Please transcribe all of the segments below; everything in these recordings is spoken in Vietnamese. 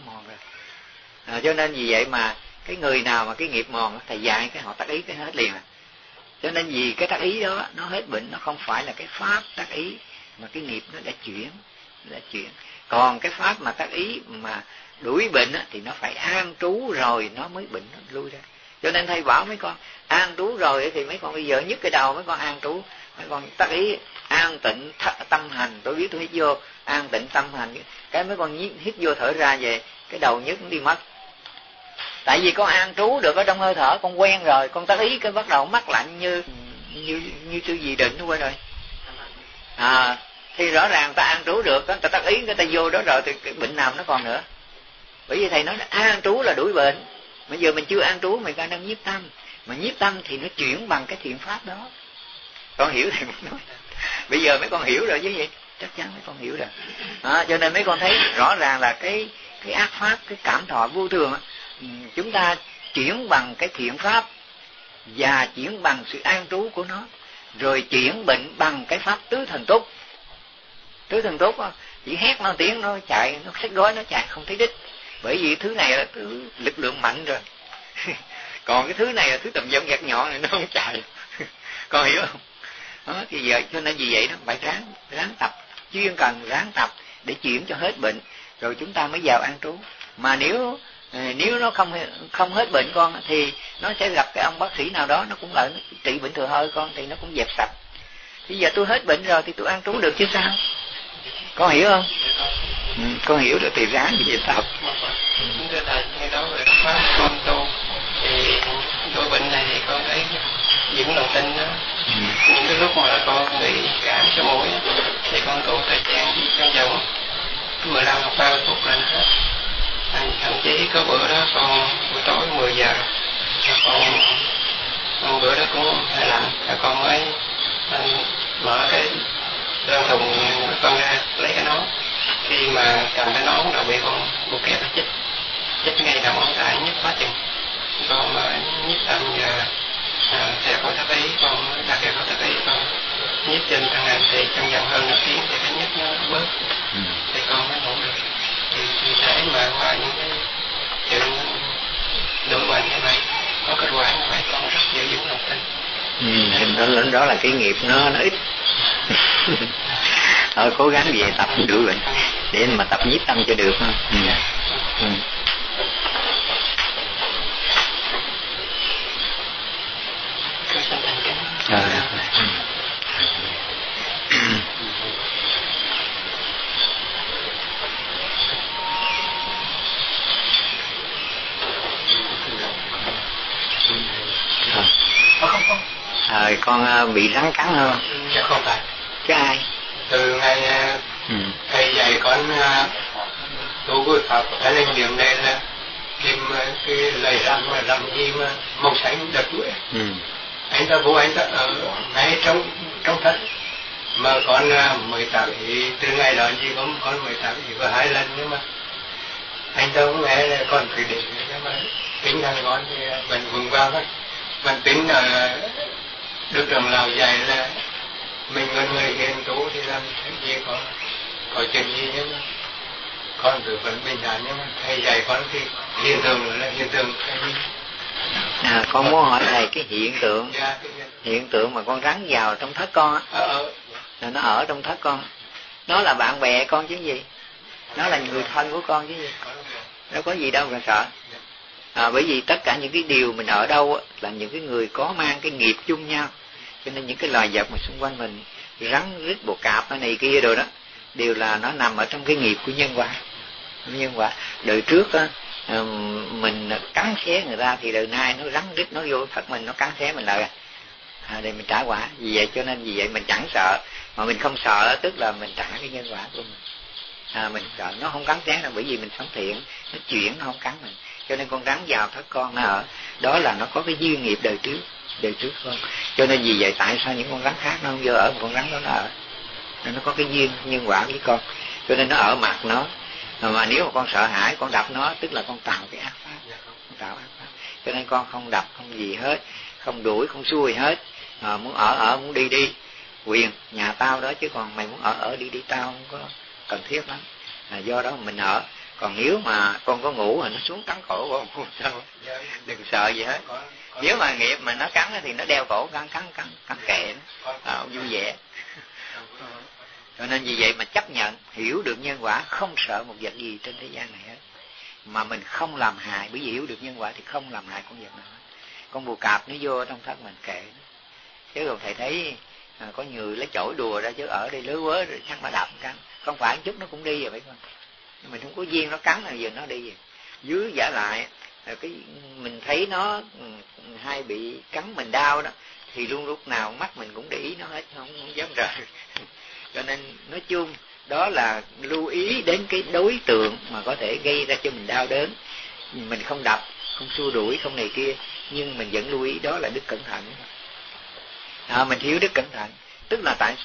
mòn rồi. Cho nên vì vậy mà cái người nào mà cái nghiệp mòn, thầy dạy cái họ tác ý cái hết liền à. Cho nên vì cái tác ý đó nó hết bệnh, nó không phải là cái pháp tác ý, mà cái nghiệp nó đã chuyển. Còn cái pháp mà tác ý mà đuổi bệnh á, thì nó phải an trú rồi nó mới bệnh nó lui ra. Cho nên thầy bảo mấy con an trú rồi thì mấy con bây giờ nhức cái đầu mấy con an trú, mấy con tác ý an tịnh tâm hành. Tôi biết tôi hít vô an tịnh tâm hành, cái mấy con hít vô thở ra về cái đầu nhức nó đi mất. Tại vì con an trú được ở trong hơi thở, con quen rồi, con tác ý cái bắt đầu mắc lạnh như tư gì định nó quên rồi. Thì rõ ràng ta an trú được, ta tác ý người ta vô đó rồi thì cái bệnh nào nó còn nữa. Bởi vì thầy nói là an trú là đuổi bệnh. Bây giờ mình chưa an trú, mình đang nhiếp tâm. Mà nhiếp tâm thì nó chuyển bằng cái thiện pháp đó. Con hiểu thầy muốn nói. Bây giờ mấy con hiểu rồi chứ gì? Chắc chắn mấy con hiểu rồi. Cho nên mấy con thấy rõ ràng là cái ác pháp, cái cảm thọ vô thường, chúng ta chuyển bằng cái thiện pháp và chuyển bằng sự an trú của nó, rồi chuyển bệnh bằng cái pháp tứ thần túc. Tứ thần túc chỉ hét nó tiếng nó chạy, nó xách gói nó chạy không thấy đích. Bởi vì thứ này là thứ lực lượng mạnh rồi. Còn cái thứ này là thứ tầm giọng gạt nhọn này nó không chạy. Con hiểu không? Thì giờ cho nên vì vậy đó phải ráng tập, chuyên cần ráng tập để chuyển cho hết bệnh, rồi chúng ta mới vào an trú. Mà nếu nó không hết bệnh con thì nó sẽ gặp cái ông bác sĩ nào đó, nó cũng lại trị bệnh thừa hơi con thì nó cũng dẹp sạch. Bây giờ tôi hết bệnh rồi thì tôi an trú được chứ sao? Con hiểu không? Con hiểu được thì ráng về tập. Thưa thầy, ngay đó về pháp con tu thì đối bệnh này thì con thấy giữ lòng tin đó. Những cái lúc mà con bị cảm số mũi thì con tu thời gian trong vòng 15 hoặc 30 phút là nó hết. Thậm chí có bữa đó con buổi tối 10 giờ con bữa đó cũng hơi lạnh, con mới mở cái đơn thùng con ra lấy cái nón. Khi mà cầm cái nón đầu bị con buộc kẹp chích ngay đầu ngón tay, nhức quá chừng. Con nhức tâm và theo khối thấp ý, con đặt theo khối thấp ý, con nhức trên thằng này thì trong vòng hơn 1 tiếng thì cái nhức nó bớt, thì con mới ngủ được. Thì để mà qua những cái chuyện đổi bệnh như vậy có kết quả như vậy, con rất giữ vững lòng tin. Đó là cái nghiệp nó ít. Cố gắng về tập đuổi bệnh để mà tập nhiếp tâm cho được. Con bị rắn cắn không? Dạ không phải. Chứ ai? Từ ngày thầy dạy con tu với Pháp ở lên niệm đây là kim cái lời rằm gì mà màu xanh đẹp đuổi. Anh ta vô, anh ta ở ngay trong thất mà con 18 thì từ ngày đó chỉ có con 18 chỉ có 2 lần, nhưng mà anh ta cũng nghe là con phải để, nhưng mà tính thằng con thì mình vững vào thôi. Mình tính Đức Trưởng Lão dạy là mình là người hiền tu thì làm cái gì có chuyện gì, nhưng mà con cứ vẫn bình thản. Nhưng mà thầy dạy con thì hiện tượng là hiện tượng cái gì? Con muốn hỏi thầy cái hiện tượng mà con rắn vào trong thất con á, nó ở trong thất con, nó là bạn bè con chứ gì, nó là người thân của con chứ gì, đâu có gì đâu mà sợ. Bởi vì tất cả những cái điều mình ở đâu là những cái người có mang cái nghiệp chung nhau, cho nên những cái loài vật mà xung quanh mình, rắn rít bồ cạp này kia rồi đó, đều là nó nằm ở trong cái nghiệp của nhân quả. Đời trước á, mình cắn xé người ta thì đời nay nó rắn rít nó vô thất mình, nó cắn xé mình lại để mình trả quả. Vì vậy mình chẳng sợ, mà mình không sợ tức là mình trả cái nhân quả của mình. Mình sợ nó không cắn xé đâu, bởi vì mình sống thiện, nó chuyển nó không cắn mình. Cho nên con rắn vào thất con nó ở đó là nó có cái duyên nghiệp đời trước không. Cho nên vì vậy tại sao những con rắn khác nó không vô ở, một con rắn đó nó ở, nó có cái duyên nhân quả với con, cho nên nó ở mặt nó. Mà nếu mà con sợ hãi, con đập nó tức là con tạo cái ác pháp, cho nên con không đập không gì hết, không đuổi không xui hết. Muốn ở muốn đi quyền nhà tao đó, chứ còn mày muốn ở đi tao không có cần thiết lắm. Do đó mình ở. Còn nếu mà con có ngủ thì nó xuống cắn cổ con không sao, đừng sợ gì hết. Nếu mà nghiệp mà nó cắn thì nó đeo cổ cắn kệ nó, vui vẻ. Cho nên vì vậy mà chấp nhận, hiểu được nhân quả, không sợ một vật gì trên thế gian này hết, mà mình không làm hại. Bởi vì hiểu được nhân quả thì không làm hại con vật nào hết. Con bồ cạp nó vô trong thân mình kệ nó. Chứ còn thầy thấy có người lấy chổi đùa ra, chứ ở đây lứa quớ rồi chắc mà đạp cắn, không phải chút nó cũng đi rồi phải không? Mình không có duyên nó cắn rồi giờ nó đi rồi. Dưới giả lại cái mình thấy nó hay bị cắn mình đau đó, thì luôn lúc nào mắt mình cũng để ý nó hết, không dám rời. Cho nên nói chung đó là lưu ý đến cái đối tượng mà có thể gây ra cho mình đau đớn. Mình không đập, không xua đuổi, không này kia, nhưng mình vẫn lưu ý, đó là đức cẩn thận. Mình thiếu đức cẩn thận. Tức là tại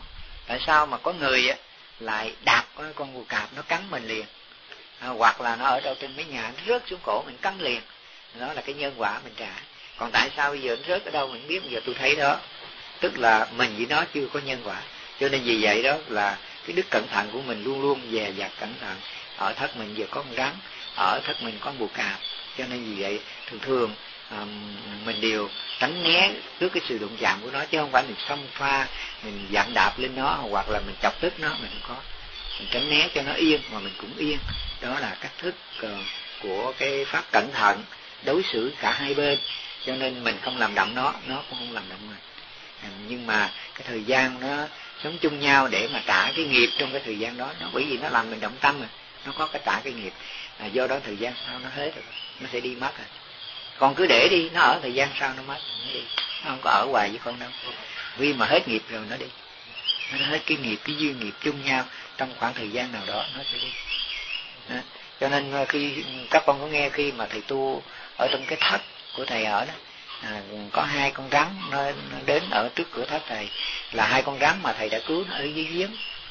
sao mà có người lại đạp con bồ cạp nó cắn mình liền, hoặc là nó ở đâu trên mấy nhà nó rớt xuống cổ mình cắn liền, đó là cái nhân quả mình trả. Còn tại sao bây giờ nó rớt ở đâu mình biết, bây giờ tôi thấy đó, tức là mình với nó chưa có nhân quả. Cho nên vì vậy đó là cái đức cẩn thận của mình luôn luôn dè dặt cẩn thận. Ở thất mình vừa có con rắn, ở thất mình có con bồ cạp, cho nên vì vậy thường mình đều tránh né trước cái sự đụng chạm của nó, chứ không phải mình xông pha, mình dặn đạp lên nó, hoặc là mình chọc tức nó, mình không có. Mình tránh né cho nó yên mà mình cũng yên. Đó là cách thức của cái pháp cẩn thận đối xử cả hai bên. Cho nên mình không làm đậm nó cũng không làm đậm mình. Nhưng mà cái thời gian nó sống chung nhau để mà trả cái nghiệp trong cái thời gian đó, nó bởi vì nó làm mình động tâm rồi, nó có cái trả cái nghiệp. Do đó thời gian sau nó hết rồi, nó sẽ đi mất rồi. Con cứ để đi, nó ở thời gian sau nó mất, nó đi, nó không có ở hoài với con đâu. Vì mà hết nghiệp rồi nó đi, nó hết cái nghiệp, cái duyên nghiệp chung nhau trong khoảng thời gian nào đó nó sẽ đi. Đó. Cho nên khi các con có nghe khi mà thầy tu ở trong cái thất của thầy ở đó, có hai con rắn nó đến ở trước cửa thất thầy, là hai con rắn mà thầy đã cứu nó ở dưới giếng.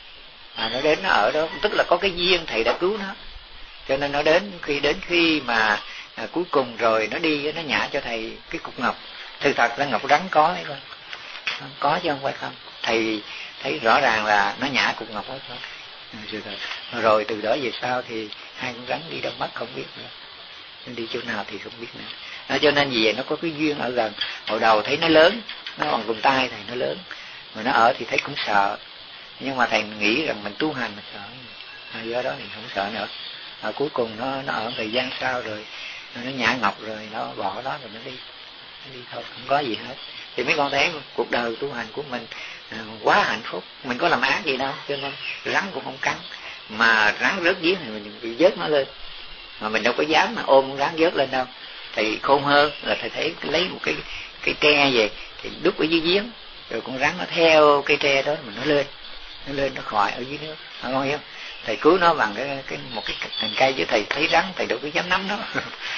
Nó đến nó ở đó, tức là có cái duyên thầy đã cứu nó, cho nên nó đến khi mà cuối cùng rồi nó đi, nó nhả cho thầy cái cục ngọc. Thực thật là ngọc rắn có hay không? Có chứ không phải không. Thầy thấy rõ ràng là nó nhả cục ngọc hết thôi. Rồi từ đó về sau thì hai con rắn đi đâu mất không biết nữa, đi chỗ nào thì không biết nữa. Cho nên vì vậy nó có cái duyên ở gần. Hồi đầu thấy nó lớn, nó còn vùng tay thầy, nó lớn, mà nó ở thì thấy cũng sợ, nhưng mà thầy nghĩ rằng mình tu hành mình sợ, do đó thì không sợ nữa. Cuối cùng nó ở thời gian sau rồi nó nhả ngọc rồi nó bỏ đó rồi nó đi thôi, không có gì hết. Thì mấy con thấy cuộc đời tu hành của mình quá hạnh phúc, mình có làm ác gì đâu, cho nên rắn cũng không cắn. Mà rắn rớt giếng thì mình bị vớt nó lên, mà mình đâu có dám mà ôm con rắn vớt lên đâu. Thì khôn hơn là thầy thấy lấy một cái tre về thì đút ở dưới giếng, rồi con rắn nó theo cây tre đó mà nó lên nó khỏi ở dưới nước. Không hiểu, thầy cứu nó bằng một cái cành cây, chứ thầy thấy rắn thầy đâu có dám nắm nó.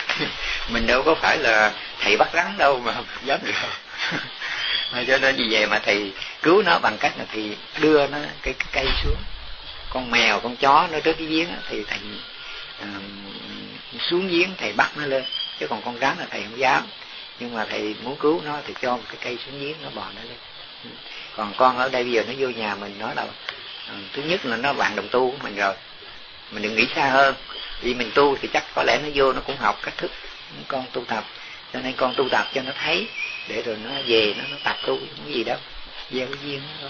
Mình đâu có phải là thầy bắt rắn đâu mà dám được. Cho nên vì vậy mà thầy cứu nó bằng cách là thì đưa nó cái cây xuống. Con mèo con chó nó rớt cái giếng thì thầy xuống giếng thầy bắt nó lên, chứ còn con rắn là thầy không dám. Nhưng mà thầy muốn cứu nó thì cho một cái cây xuống giếng, nó bò nó lên. Còn con ở đây bây giờ nó vô nhà mình, nó là thứ nhất là nó bạn đồng tu của mình rồi, mình đừng nghĩ xa hơn. Vì mình tu thì chắc có lẽ nó vô nó cũng học cách thức con tu tập, cho nên con tu tập cho nó thấy, để rồi nó về nó tập tu cái gì đó, gieo cái duyên đó.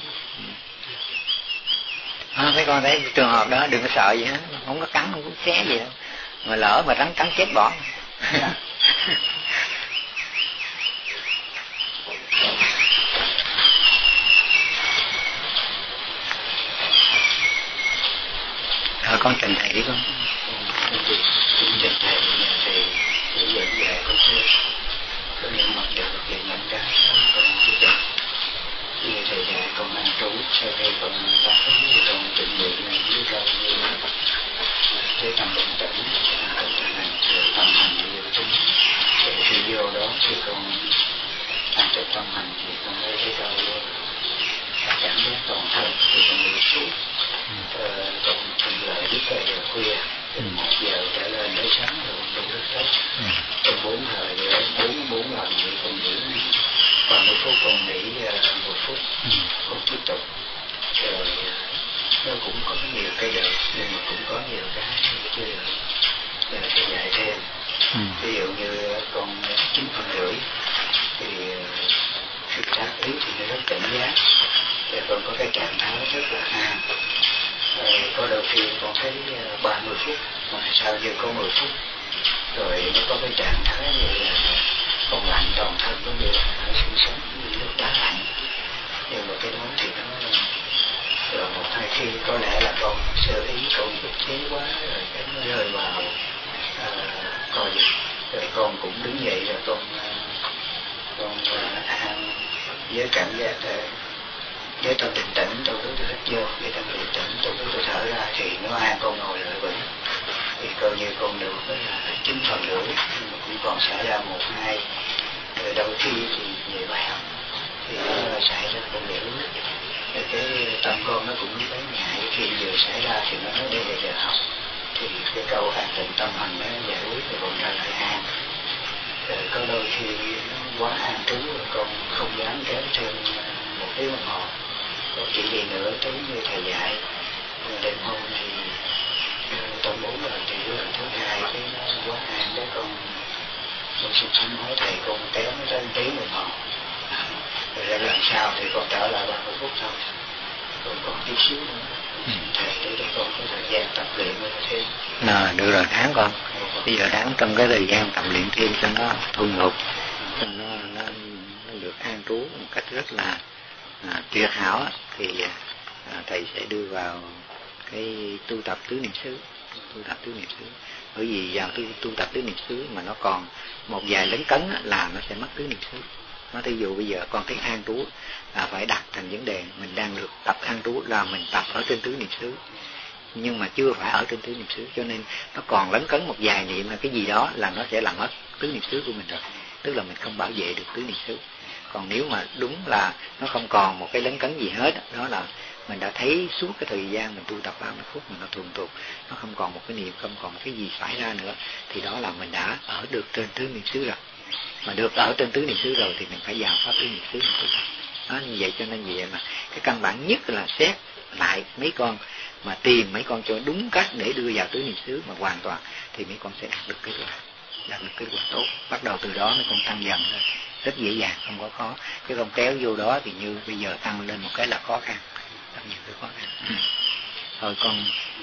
Mấy con thấy trường hợp đó đừng có sợ gì hết, không có cắn không có xé gì đâu, mà lỡ mà rắn cắn chết bỏ. Con trình thầy đi con. Trình thầy dẫn về con thưa, có niệm một điều thì nhận ra con chỉ định. Khi thầy dạy con ăn trú, sau đây con ta thấy con chuẩn bị những câu như thế tâm bình tĩnh, cẩn thận hành, tâm hành yêu tính. Rồi khi vô đó thì con ăn trực tâm hành thì con lấy cái câu cảm giác toàn thân thì con đi xuống. Con thuận lợi biết là giờ khuya, từ 1 giờ trở lên tới sáng rồi con đi rất tốt. Trong 4 thời, 4 lần thì con nghỉ 30 phút, con nghỉ 10 phút, con tiếp tục. Rồi nó cũng có nhiều cái được nhưng mà cũng có nhiều cái chưa được, nên là phải dạy thêm. Ví dụ như con 9,5 thì khi tác ý thì nó rất cảnh giác, thì con có cái trạng thái rất là an. Có đôi khi con thấy 30 phút mà sao như có 10 phút, rồi nó có cái trạng thái như là con lạnh toàn thân, cũng như là nó sinh sống như nước đá lạnh. Nhưng mà cái đó thì nó rồi một hai khi có lẽ là con sơ ý, con ức chế quá, rồi cái nó rơi vào coi gì, rồi con cũng đứng dậy rồi con an với cảm giác với tâm định tĩnh, tôi cứ tôi hít vô, với tâm định tĩnh tôi thở ra thì nó an, con ngồi lại vững. Thì coi như con được là 9,5, nhưng mà cũng còn xảy ra 1-2, rồi đôi khi thì về bài học thì nó xảy ra con hiểu. Rồi cái tâm con nó cũng thấy ngại khi vừa xảy ra thì nó nói đây là giờ học, thì cái câu an tịnh tâm hành nó giải quyết thì con trở lại an. Rồi có đôi khi nó quá an trú rồi con không dám kéo thêm 1 tiếng đồng hồ, còn chỉ đi nữa tới như thầy dạy. Đêm hôm thì trong 4 lần thì lần thứ 2 cái nó quá an đấy, con xin hỏi thầy con kéo nó tới 1 tiếng đồng hồ. Rồi lần sau thì con trở lại 30 phút thôi, còn chút xíu nữa thầy để con có thời gian tập luyện thêm. Được rồi, tháng con bây giờ tháng trong cái thời gian tập luyện thêm cho nó thuần thục, cho nó được an trú một cách rất là tuyệt hảo, thì thầy sẽ đưa vào cái tu tập tứ niệm xứ. Bởi vì vào tu tập tứ niệm xứ mà nó còn một vài lấn cấn là nó sẽ mất tứ niệm xứ. Nó thí dụ bây giờ con thấy an trú là phải đặt thành vấn đề mình đang được tập an trú là mình tập ở trên tứ niệm xứ, nhưng mà chưa phải ở trên tứ niệm xứ, cho nên nó còn lấn cấn một vài niệm là cái gì đó là nó sẽ làm mất tứ niệm xứ của mình rồi, tức là mình không bảo vệ được tứ niệm xứ. Còn nếu mà đúng là nó không còn một cái lấn cấn gì hết, đó là mình đã thấy suốt cái thời gian mình tu tập 30 phút mình nó thuần thục, nó không còn một cái niệm, không còn một cái gì xảy ra nữa, thì đó là mình đã ở được trên tứ niệm xứ rồi. Mà được ở trên tứ niệm xứ rồi thì mình phải vào pháp tứ niệm xứ mình tu tập. Đó, như vậy cho nên vậy mà cái căn bản nhất là xét lại mấy con, mà tìm mấy con cho đúng cách để đưa vào tứ niệm xứ mà hoàn toàn, thì mấy con sẽ đạt được kết quả tốt. Bắt đầu từ đó mấy con tăng dần thôi, rất dễ dàng, không có khó. Cái con kéo vô đó thì như bây giờ tăng lên một cái là khó khăn, tăng nhiều cái khó khăn. Thôi con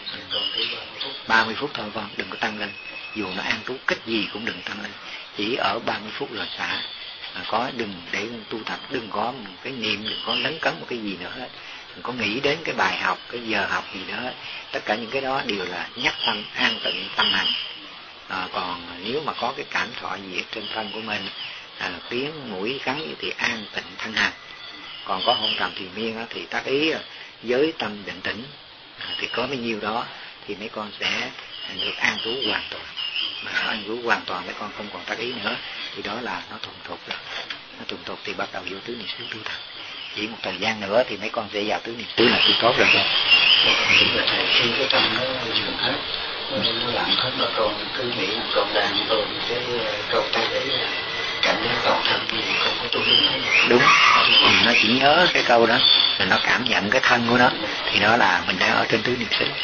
30 phút thôi con, đừng có tăng lên, dù nó an trú cách gì cũng đừng tăng lên, chỉ ở 30 phút rồi xả. Có đừng để tu tập, đừng có một cái niệm, đừng có lấn cấn một cái gì nữa hết, đừng có nghĩ đến cái bài học, cái giờ học gì nữa. Tất cả những cái đó đều là nhắc tâm, an tịnh tâm hành. Còn nếu mà có cái cảm thọ gì ở trên thân của mình, tiếng mũi cắn thì an tịnh thân hành. Còn có hôn trầm thì miên thì tác ý với tâm định tĩnh, thì có bấy nhiêu đó thì mấy con sẽ được an trú hoàn toàn. Mà an trú hoàn toàn mấy con không còn tác ý nữa, thì đó là nó thuần thục rồi. Nó thuần thục thì bắt đầu vô tứ niệm xứ tu tập. Chỉ một thời gian nữa thì mấy con sẽ vào tứ niệm xứ là tu tốt rồi. Khi cái tâm nó dừng hết, nó lặng hết, mà con cứ nghĩ là con đang ôm cái câu tác ý cảm giác toàn thân gì không có tu đúng hết. Đúng, nó chỉ nhớ cái câu đó, rồi nó cảm nhận cái thân của nó, thì đó là mình đang ở trên tứ niệm xứ.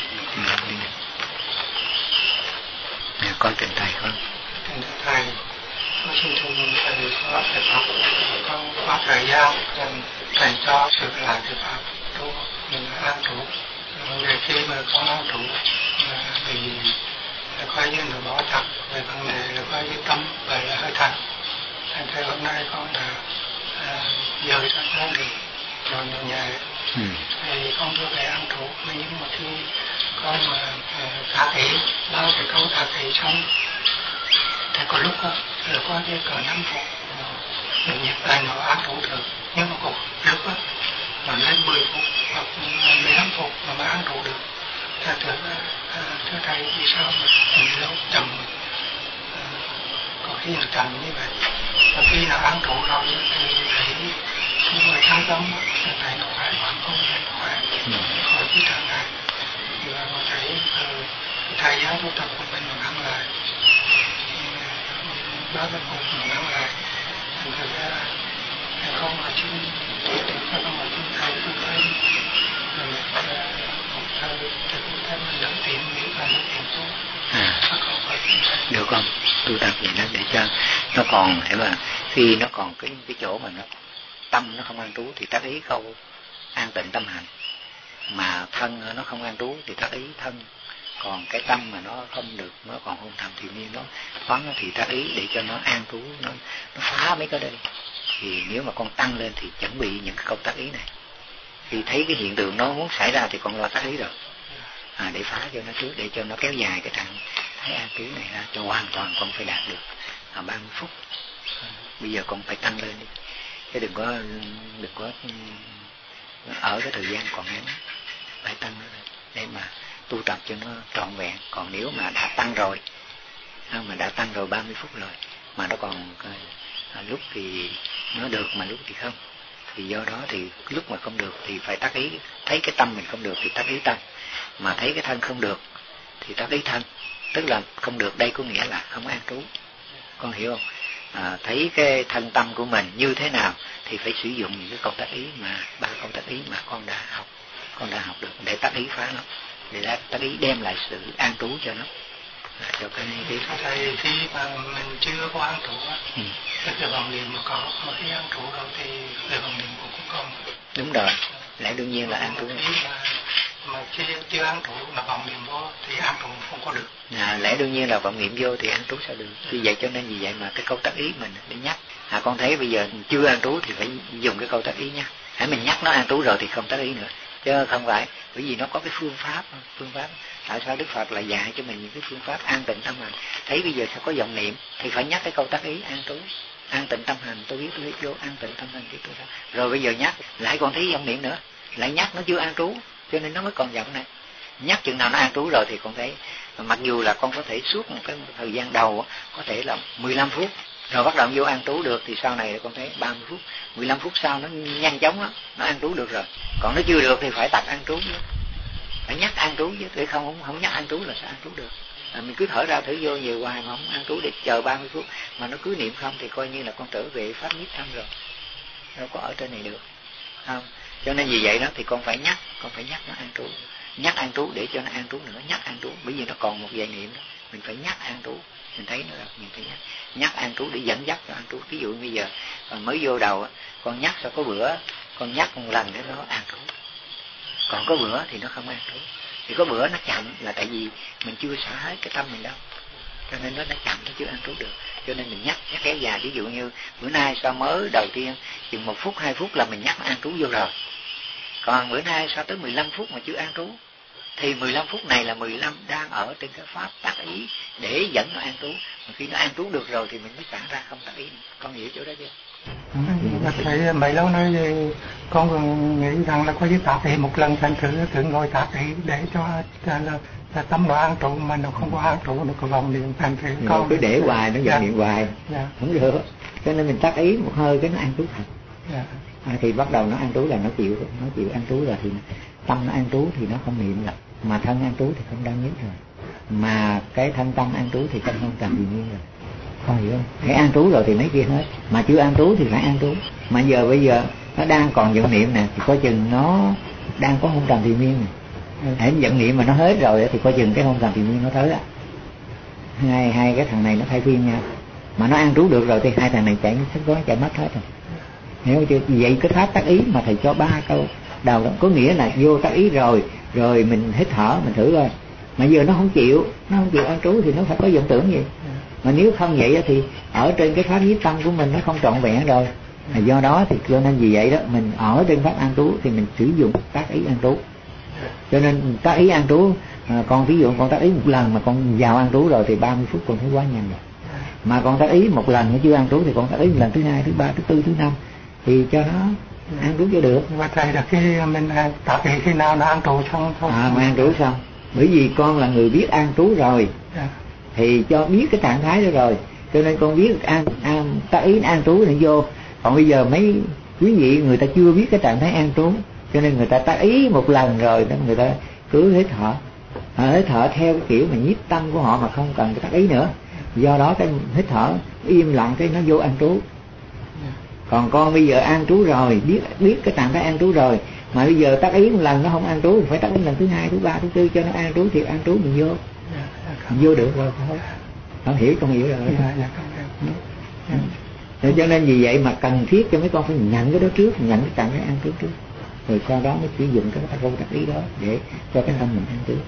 Con trình thầy con. Thầy, con xin thưa thầy có thầy Pháp, con có thời gian thầy cho sự lại thầy Pháp tu mình an trụ. Về khi mà con an trụ thì coi như là bỏ tập về vấn đề là coi như tâm về là hơi thành. Thành thầy hôm nay con là giờ cho con được rồi nhẹ thì con đưa về ăn trụ, nhưng mà khi con mà thả thể bao cái câu thả thể xong thì có lúc đó là có cái cỡ 5 phút mình nhịp tay nó ăn trụ được, nhưng mà có lúc đó nó lên 10 phút hoặc 15 phút mà mới ăn trụ được. Thưa thầy vì sao mà mình lâu chậm, có khi là chậm như vậy, và khi nào ăn trụ rồi thì thấy những người tham tâm thầy nó phải khoảng không thầy khỏe khỏi cái trở ngại, và mà thấy thời gian tu tập của mình ngắn lại 30 phút mình ngắn lại, thành ra không ở trên không ở trên thầy tôi thấy một con tu tập vậy đó, để cho nó còn để mà khi nó còn cái chỗ mà nó tâm nó không an trú thì tác ý câu an tịnh tâm hành, mà thân nó không an trú thì tác ý thân, còn cái tâm mà nó không được, nó còn hôn thầm thì nhiên nó thoáng thì tác ý để cho nó an trú, nó phá mấy cái đây. Thì nếu mà con tăng lên thì chuẩn bị những cái câu tác ý này, khi thấy cái hiện tượng nó muốn xảy ra thì con lo tác ý rồi, để phá cho nó trước, để cho nó kéo dài cái trạng thái an trú này ra cho hoàn toàn con phải đạt được 30 phút. Bây giờ con phải tăng lên đi, chứ đừng có ở cái thời gian còn ngắn, phải tăng lên để mà tu tập cho nó trọn vẹn. Còn nếu mà đã tăng rồi, 30 phút rồi mà nó còn lúc thì nó được mà lúc thì không, thì do đó thì lúc mà không được thì phải tác ý, thấy cái tâm mình không được thì tác ý tâm, mà thấy cái thân không được thì tác ý thân. Tức là không được đây có nghĩa là không an trú, con hiểu không? Thấy cái thân tâm của mình như thế nào thì phải sử dụng những cái câu tác ý, mà 3 câu tác ý mà con đã học được để tác ý phá nó, để tác ý đem lại sự an trú cho nó, cho cái thầy khi mà mình chưa có an trú tức là vọng niệm mà có, mà khi an trú rồi thì lời vọng niệm cũng còn. Đúng rồi, lẽ đương nhiên là an trú. Mà khi chưa an trú là vọng niệm vô thì an trú không có được. Lẽ đương nhiên là vọng niệm vô thì an trú sao được. Vì vậy cho nên vì vậy mà cái câu tác ý mình để nhắc. Con thấy bây giờ chưa an trú thì phải dùng cái câu tác ý nhắc. Hãy mình nhắc nó an trú rồi thì không tác ý nữa, chứ không phải, bởi vì nó có cái phương pháp. Tại sao Đức Phật lại dạy cho mình những cái phương pháp an tịnh tâm hành? Thấy bây giờ sẽ có vọng niệm thì phải nhắc cái câu tác ý an trú, an tịnh tâm hành, tôi biết vô, an tịnh tâm hành tôi sao. Rồi bây giờ nhắc lại còn thấy vọng niệm nữa, lại nhắc nó chưa an trú, cho nên nó mới còn vọng này. Nhắc chừng nào nó an trú rồi thì con thấy, mặc dù là con có thể suốt một cái thời gian đầu có thể là 15 phút, rồi bắt đầu vô an trú được thì sau này con thấy 30 phút, 15 phút sau nó nhanh chóng lắm, nó an trú được rồi. Còn nó chưa được thì phải tập an trú nữa, phải nhắc an trú chứ, để không nhắc an trú là sao an trú được. Mình cứ thở ra thở vô nhiều hoài mà không an trú để chờ 30 phút mà nó cứ niệm không thì coi như là con trở về pháp niết tâm rồi, đâu có ở trên này được, không? Cho nên vì vậy đó thì con phải nhắc nó an trú, nhắc an trú để cho nó an trú nữa, nhắc an trú, bởi vì nó còn một vài niệm đó, mình phải nhắc an trú, mình thấy nó là mình phải nhắc an trú để dẫn dắt cho an trú. Ví dụ bây giờ mới vô đầu con nhắc sao có bữa con nhắc một lần để nó an trú, còn có bữa thì nó không an trú. Thì có bữa nó chậm là tại vì mình chưa xả hết cái tâm mình đâu, cho nên nó chậm, nó chưa an trú được. Cho nên mình nhắc kéo dài. Ví dụ như bữa nay sao mới đầu tiên chừng 1 phút 2 phút là mình nhắc nó an trú vô rồi, còn bữa nay sao tới 15 phút mà chưa an trú thì 15 phút này là 15 đang ở trên cái pháp tác ý để dẫn nó an trú. Mà khi nó an trú được rồi thì mình mới xả ra không tác ý. Con hiểu chỗ đó chưa? Thầy mấy lâu nay con còn nghĩ rằng là có với tác ý một lần thành thử ngồi tác ý để cho là tâm nó an trụ, mà nó không có an trụ nó có vọng niệm thành thử con cứ để hoài nó vọng niệm hoài không được. Cho nên mình tác ý một hơi cái nó an trú thật. Thì bắt đầu nó an trú là nó chịu an trú rồi thì tâm nó an trú thì nó không niệm rồi, mà thân an trú thì không đau nhất rồi, mà cái thân tâm an trú thì không trầm tự nhiên rồi. Con hiểu không? Hãy an trú rồi thì mấy kia hết, mà chưa an trú thì phải an trú. Mà bây giờ nó đang còn vọng niệm nè thì coi chừng nó đang có hôn trầm thì miên này. Hãy vọng niệm mà nó hết rồi thì coi chừng cái hôn trầm thì miên nó tới á. Hai cái thằng này nó thay phiên nhau, mà nó an trú được rồi thì hai thằng này chạy mất hết rồi. Hiểu chưa? Vậy cái pháp tác ý mà thầy cho 3 câu đầu đó có nghĩa là vô tác ý rồi mình hít thở mình thử coi, mà giờ nó không chịu an trú thì nó phải có vọng tưởng gì. Mà nếu không vậy thì ở trên cái pháp nhiếp tâm của mình nó không trọn vẹn rồi. Do đó thì cho nên vì vậy đó, mình ở trên pháp an trú thì mình sử dụng tác ý an trú. Cho nên tác ý an trú, con ví dụ con tác ý một lần mà con vào an trú rồi thì 30 phút con thấy quá nhanh rồi. Mà con tác ý một lần nó chưa an trú thì con tác ý lần thứ 2, thứ 3, thứ 4, thứ 5 thì cho nó an trú cho được. Và thầy là khi mình tác ý khi nào nó an trú xong thôi. Mà an trú xong, bởi vì con là người biết an trú rồi. Thì cho biết cái trạng thái đó rồi, cho nên con biết tác ý an trú thì vô. Còn bây giờ mấy quý vị người ta chưa biết cái trạng thái an trú, cho nên người ta tác ý một lần rồi đó, người ta cứ hít thở theo cái kiểu mà nhiếp tâm của họ mà không cần cái tác ý nữa. Do đó cái hít thở im lặng cái nó vô an trú. Còn con bây giờ an trú rồi, biết cái trạng thái an trú rồi, mà bây giờ tác ý một lần nó không an trú thì phải tác ý lần thứ 2, thứ 3, thứ 4 cho nó an trú thì an trú mình vô được rồi thôi. Con hiểu rồi. Cho nên vì vậy mà cần thiết cho mấy con phải nhận cái đó trước, nhận cái trạng thái an trú trước, rồi sau đó mới sử dụng cái câu tác ý đó để cho cái tâm mình an trú.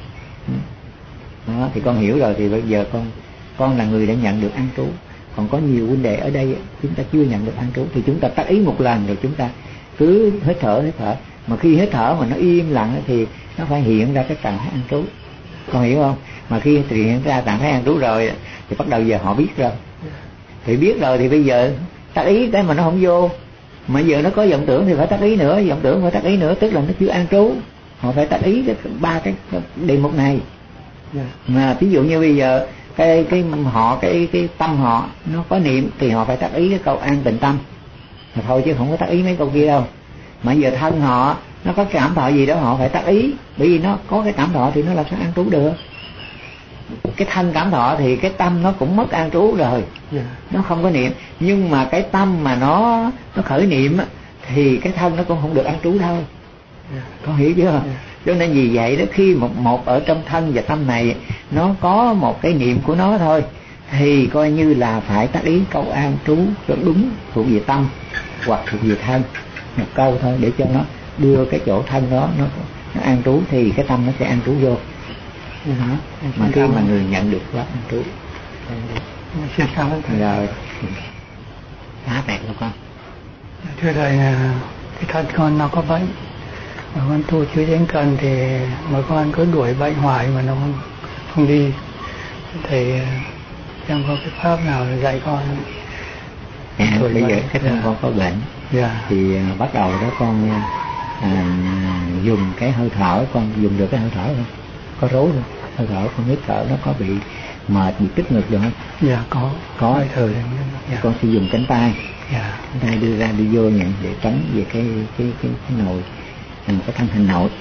Đó, thì con hiểu rồi. Thì bây giờ con là người đã nhận được an trú. Còn có nhiều huynh đệ ở đây chúng ta chưa nhận được an trú, thì chúng ta tác ý một lần rồi chúng ta cứ hít thở. Mà khi hít thở mà nó im lặng thì nó phải hiện ra cái trạng thái an trú. Con hiểu không? Mà khi hiện ra trạng thái an trú rồi thì bắt đầu giờ họ biết rồi. Thì biết rồi thì bây giờ tác ý cái mà nó không vô, mà giờ nó có vọng tưởng thì phải tác ý nữa, vọng tưởng phải tác ý nữa, tức là nó chưa an trú. Họ phải tác ý ba cái đề mục này. Mà ví dụ như bây giờ cái tâm họ nó có niệm thì họ phải tác ý cái câu an tịnh tâm mà thôi, chứ không có tác ý mấy câu kia đâu. Mà giờ thân họ nó có cảm thọ gì đó họ phải tác ý, bởi vì nó có cái cảm thọ thì nó làm sao an trú được. Cái thân cảm thọ thì cái tâm nó cũng mất an trú rồi, nó không có niệm. Nhưng mà cái tâm mà nó khởi niệm thì cái thân nó cũng không được an trú đâu. Con hiểu chưa? Cho nên vì vậy đó, khi một ở trong thân và tâm này nó có một cái niệm của nó thôi, thì coi như là phải tác ý câu an trú cho đúng, thuộc về tâm hoặc thuộc về thân, một câu thôi để cho nó đưa cái chỗ thân đó nó an trú, thì cái tâm nó sẽ an trú vô. Mà khi mà người nhận được pháp an trú. Xin cảm ơn thầy. Rồi phá bẹt của con. Thưa thầy, cái thân con nó có bệnh, mà con tu chưa đến cần thì mà con cứ đuổi bệnh hoài mà nó không đi. Thầy em có cái pháp nào dạy con? Bây giờ cái thân con có bệnh thì bắt đầu đó con dùng cái hơi thở. Con dùng được cái hơi thở không? Có rối không? Hơi thở con hít thở nó có bị mệt, bị tức ngực được không? Dạ có hơi thở. Con sử dụng cánh tay. Cánh tay đưa ra đi vô nhận để tránh về cái nồi, cái thân hình nội.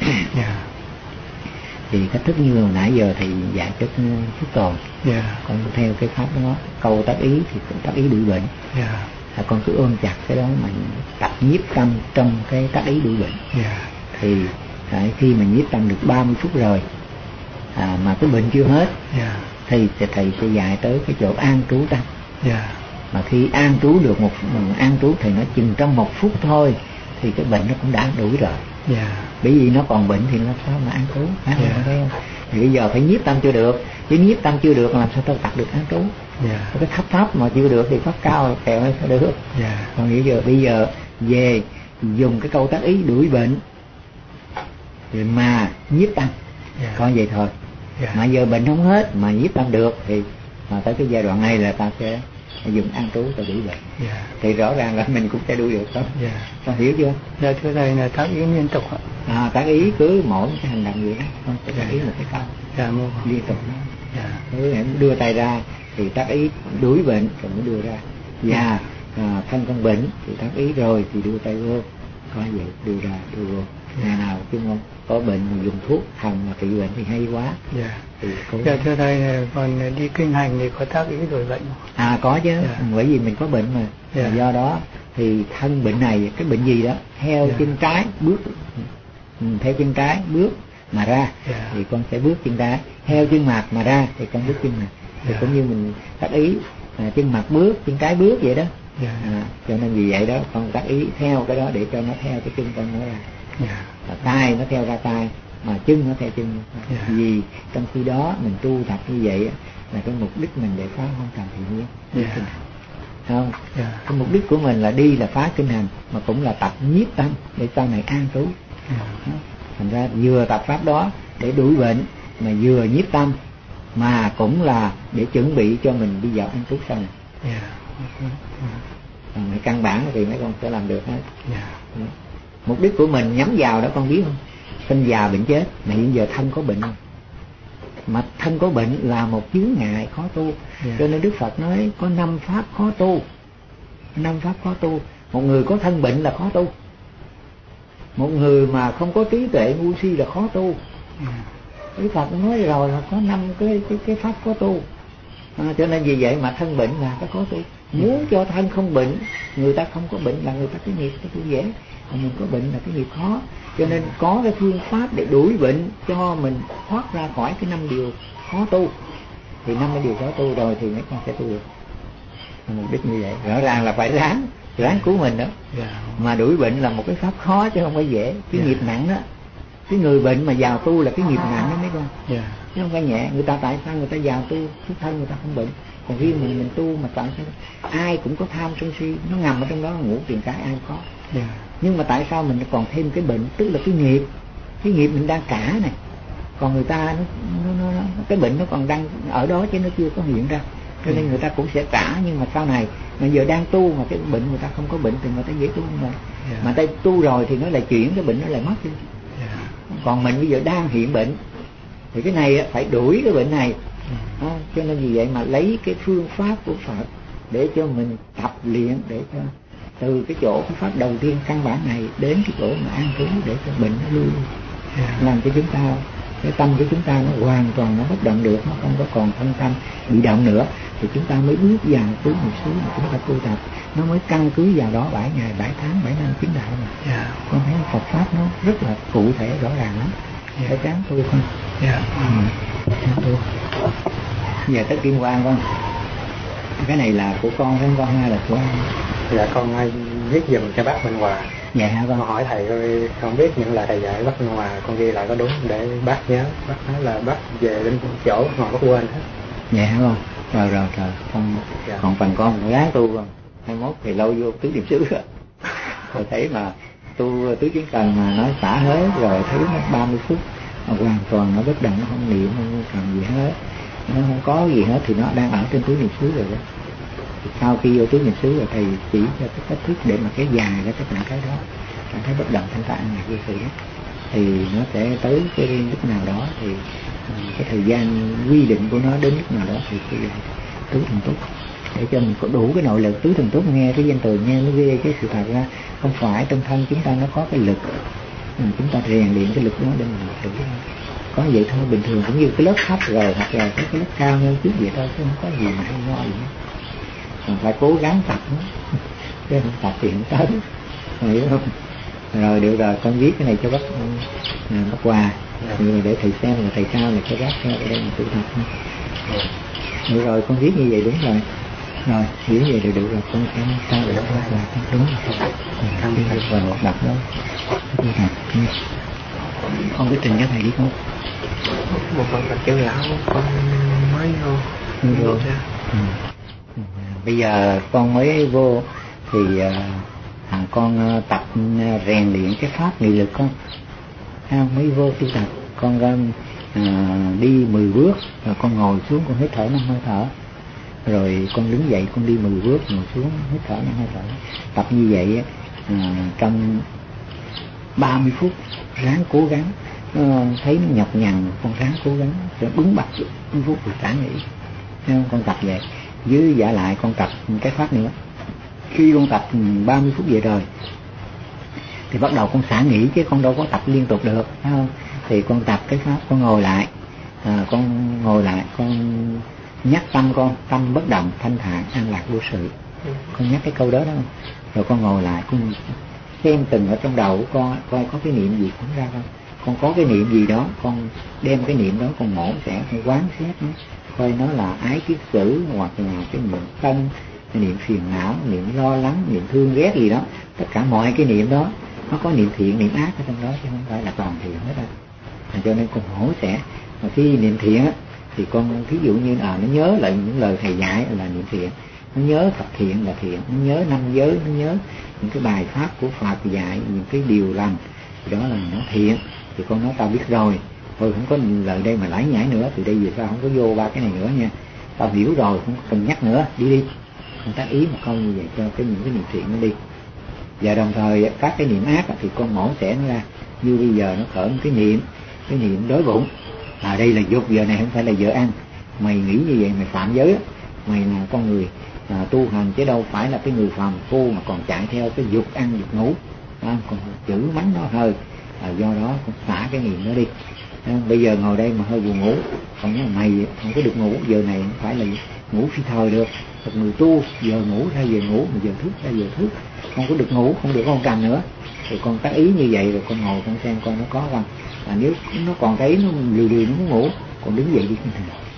Thì cách thức như hồi nãy giờ thì dạy cho Phúc Tồn. Con theo cái pháp đó, câu tác ý thì cũng tác ý đuổi bệnh. Con cứ ôm chặt cái đó mà tập nhiếp tâm trong cái tác ý đuổi bệnh. Thì khi mà nhiếp tâm được 30 phút rồi mà cái bệnh chưa hết, thì thầy sẽ dạy tới cái chỗ an trú tâm. Mà khi an trú được an trú thì nó chừng trong 1 phút thôi thì cái bệnh nó cũng đã đuổi rồi. Bởi vì nó còn bệnh thì làm sao mà an trú? Thì bây giờ phải nhiếp tâm chưa được, chứ nhiếp tâm chưa được làm sao tôi tập được an trú? Cái thấp mà chưa được thì pháp cao kẹo hay sao được? Còn bây giờ về dùng cái câu tác ý đuổi bệnh mà nhiếp tâm, coi vậy thôi. Mà giờ bệnh không hết mà nhiếp tâm được thì mà tới cái giai đoạn này là ta sẽ dùng an trú để đuổi bệnh. Thì rõ ràng là mình cũng sẽ đuổi được đó. Con hiểu chưa? Dạ thưa thầy, là tác ý liên tục ạ. Tác ý cứ mỗi cái hành động gì đó con sẽ tác ý một cái câu liên tục đó. Cứ em đưa tay ra thì tác ý đuổi bệnh rồi mới đưa ra. Và thân con bệnh thì tác ý rồi thì đưa tay vô, coi vậy, đưa ra đưa vô. Ngày nào chứ không có bệnh mà dùng thuốc thần mà trị bệnh thì hay quá. Dạ thưa thầy, còn đi kinh hành thì có tác ý đuổi bệnh không? Có chứ. Bởi vì mình có bệnh mà. Do đó thì thân bệnh này, cái bệnh gì đó theo chân trái bước, theo chân trái bước mà ra thì con sẽ bước chân trái, theo chân mặt mà ra thì con bước chân mặt. Thì cũng như mình tác ý chân mặt bước, chân trái bước vậy đó. Cho nên vì vậy đó con tác ý theo cái đó để cho nó theo cái chân con nó ra. Tay nó theo ra tay mà chân nó theo chân. Vì trong khi đó mình tu tập như vậy là cái mục đích mình để phá không cần thiện nhiên, không? Cái mục đích của mình là đi là phá kinh hành, mà cũng là tập nhiếp tâm để sau này an trú. Thành ra vừa tập pháp đó để đuổi bệnh mà vừa nhiếp tâm, mà cũng là để chuẩn bị cho mình đi vào an trú sau này. Căn bản thì mấy con sẽ làm được hết. Mục đích của mình nhắm vào đó con biết không? Sinh già bệnh chết, mà hiện giờ thân có bệnh không? Mà thân có bệnh là một chướng ngại khó tu. Cho nên Đức Phật nói có 5 pháp khó tu. 5 pháp khó tu. Một người có thân bệnh là khó tu. Một người mà không có trí tuệ ngu si là khó tu. Đức Phật nói rồi là có 5 cái pháp khó tu. Cho nên vì vậy mà thân bệnh là cái khó tu. Muốn cho thân không bệnh, người ta không có bệnh là người ta cái nghiệp cái tu dễ, còn mình có bệnh là cái nghiệp khó. Cho nên có cái phương pháp để đuổi bệnh cho mình thoát ra khỏi cái 5 điều khó tu. thì 50 điều đó tu rồi thì mấy con sẽ tu được. Mục đích như vậy, rõ ràng là phải ráng cứu mình đó. Mà đuổi bệnh là một cái pháp khó chứ không phải dễ. Cái nghiệp nặng đó, cái người bệnh mà vào tu là cái nghiệp nặng đó mấy con, chứ không phải nhẹ. Người ta tại sao người ta vào tu xuất thân người ta không bệnh, còn riêng mình tu mà tại sao? Ai cũng có tham sân si, nó ngầm ở trong đó, ngủ tiền cái ai cũng có. Nhưng mà tại sao mình còn thêm cái bệnh, tức là cái nghiệp mình đang cả này, còn người ta nó cái bệnh nó còn đang ở đó chứ nó chưa có hiện ra, cho nên người ta cũng sẽ trả. Nhưng mà sau này mà giờ đang tu mà cái bệnh người ta không có bệnh thì người ta dễ tu mà. Mà ta tu rồi thì nó lại chuyển cái bệnh nó lại mất đi. Còn mình bây giờ đang hiện bệnh thì cái này phải đuổi cái bệnh này. Cho nên vì vậy mà lấy cái phương pháp của Phật để cho mình tập luyện, để cho từ cái chỗ cái pháp đầu tiên căn bản này đến cái chỗ mà an trú để cho bệnh nó lui, làm cho chúng ta, cái tâm của chúng ta nó hoàn toàn nó bất động được, nó không có còn thân tâm bị động nữa, thì chúng ta mới bước vào tứ niệm xứ mà chúng ta tu tập, nó mới căn cứ vào đó 7 ngày 7 tháng 7 năm chứng đạo mà. Con thấy Phật pháp nó rất là cụ thể rõ ràng lắm. Phải ráng tu không? Giờ tới Kim Quang con, cái này là của con phải không con, hay là của anh? Dạ con viết giùm cho bác Minh Hòa. Dạ hả con? Con hỏi thầy coi không biết những lời thầy dạy bác Minh Hòa con ghi lại có đúng để bác nhớ. Bác nói là bác về đến chỗ mà bác quên hết. Dạ hả con? Rồi con còn phần con ráng tu con. 21 thì lâu vô tứ niệm xứ rồi. Rồi thấy mà tu tứ chiến cần mà nói xả hết rồi, thấy nó 30 phút hoàn toàn nó bất động, nó không niệm không cần gì hết, nó không có gì hết thì nó đang ở trên tứ niệm xứ rồi đó. Sau khi vô tứ niệm xứ rồi thầy chỉ cho cái cách thức để mà kéo dài ra cái trạng thái đó, trạng thái bất động thanh tạng này vô sự, thì nó sẽ tới cái lúc nào đó thì cái thời gian quy định của nó đến lúc nào đó thì cái tứ thần túc, để cho mình có đủ cái nội lực. Tứ thần túc nghe cái danh từ nghe nó ghê, cái sự thật ra không phải trong thân chúng ta nó có cái lực, chúng ta rèn luyện cái lực đó để mình được có vậy thôi. Bình thường cũng như cái lớp thấp rồi hoặc là cái lớp cao hơn chút vậy thôi, chứ không có gì mà hay ho gì hết. Còn phải cố gắng tập nó, chứ không tập thì không tới, hiểu không? Rồi được rồi, con viết cái này cho bác Hòa, để thầy xem là thầy sao là cho bác theo ở đây là tự tập. Được rồi, con viết như vậy đúng rồi. Rồi, viết như vậy được rồi, con sẽ sao để bác là đúng rồi. Con viết được rồi, đọc đó. Con biết trình cho thầy đi không? Một phần là chữ lão con mới vô. Bây giờ con mới vô thì con tập rèn luyện cái pháp nghị lực con. Mới vô tu tập con đi 10 bước rồi con ngồi xuống, con hít thở 5 hơi thở, rồi con đứng dậy con đi 10 bước ngồi xuống hít thở 5 hơi thở. Tập như vậy trong 30 phút, ráng cố gắng. Thấy nó nhọc nhằn con ráng cố gắng rồi bứng bặt 10 phút rồi trả nghỉ. Thấy không? Con tập vậy. Với giả lại con tập cái pháp nữa, khi con tập 30 phút về rồi thì bắt đầu con xả nghỉ, chứ con đâu có tập liên tục được, phải không? Thì con tập cái pháp, con ngồi lại, con nhắc tâm con, tâm bất động thanh thản an lạc vô sự, con nhắc cái câu đó đó, rồi con ngồi lại, con xem từng ở trong đầu của con coi có cái niệm gì cũng ra không. Con có cái niệm gì đó, con đem cái niệm đó con mổ xẻ, con quán xét nó, coi nó là ái kiết sử hoặc là cái niệm sân, cái niệm phiền não, niệm lo lắng, niệm thương ghét gì đó. Tất cả mọi cái niệm đó nó có niệm thiện niệm ác ở trong đó, chứ không phải là toàn thiện hết á. Cho nên con hổ xẻ. Mà khi niệm thiện á thì con ví dụ như nó nhớ lại những lời thầy dạy là niệm thiện, nó nhớ thập thiện là thiện, nó nhớ 5 giới, nó nhớ những cái bài pháp của Phật dạy, những cái điều lành, đó là nó thiện. Thì con nói tao biết rồi, thôi không có lời đây mà lải nhải nữa, từ đây về sau không có vô ba cái này nữa nha, tao hiểu rồi, không có cần nhắc nữa, đi. Con tác ý một câu như vậy cho những cái niệm thiện nó đi. Và đồng thời các cái niệm ác thì con mổ xẻ nó ra. Như bây giờ nó khởi một cái niệm đói bụng, đây là dục, giờ này không phải là giờ ăn, mày nghĩ như vậy mày phạm giới, mày là con người tu hành chứ đâu phải là cái người phàm phu mà còn chạy theo cái dục ăn dục ngủ, còn chữ mắng nó hơi, do đó con xả cái niệm đó đi. Bây giờ ngồi đây mà hơi buồn ngủ, còn nói mày không có được ngủ, giờ này không phải là ngủ phi thời được. Một người tu giờ ngủ ra giờ ngủ, mà giờ thức ra giờ thức, không có được ngủ, không được con cầm nữa. Thì con tác ý như vậy rồi con ngồi con xem coi nó có không. Nếu nó còn thấy nó lười nó muốn ngủ, con đứng dậy đi con thầy.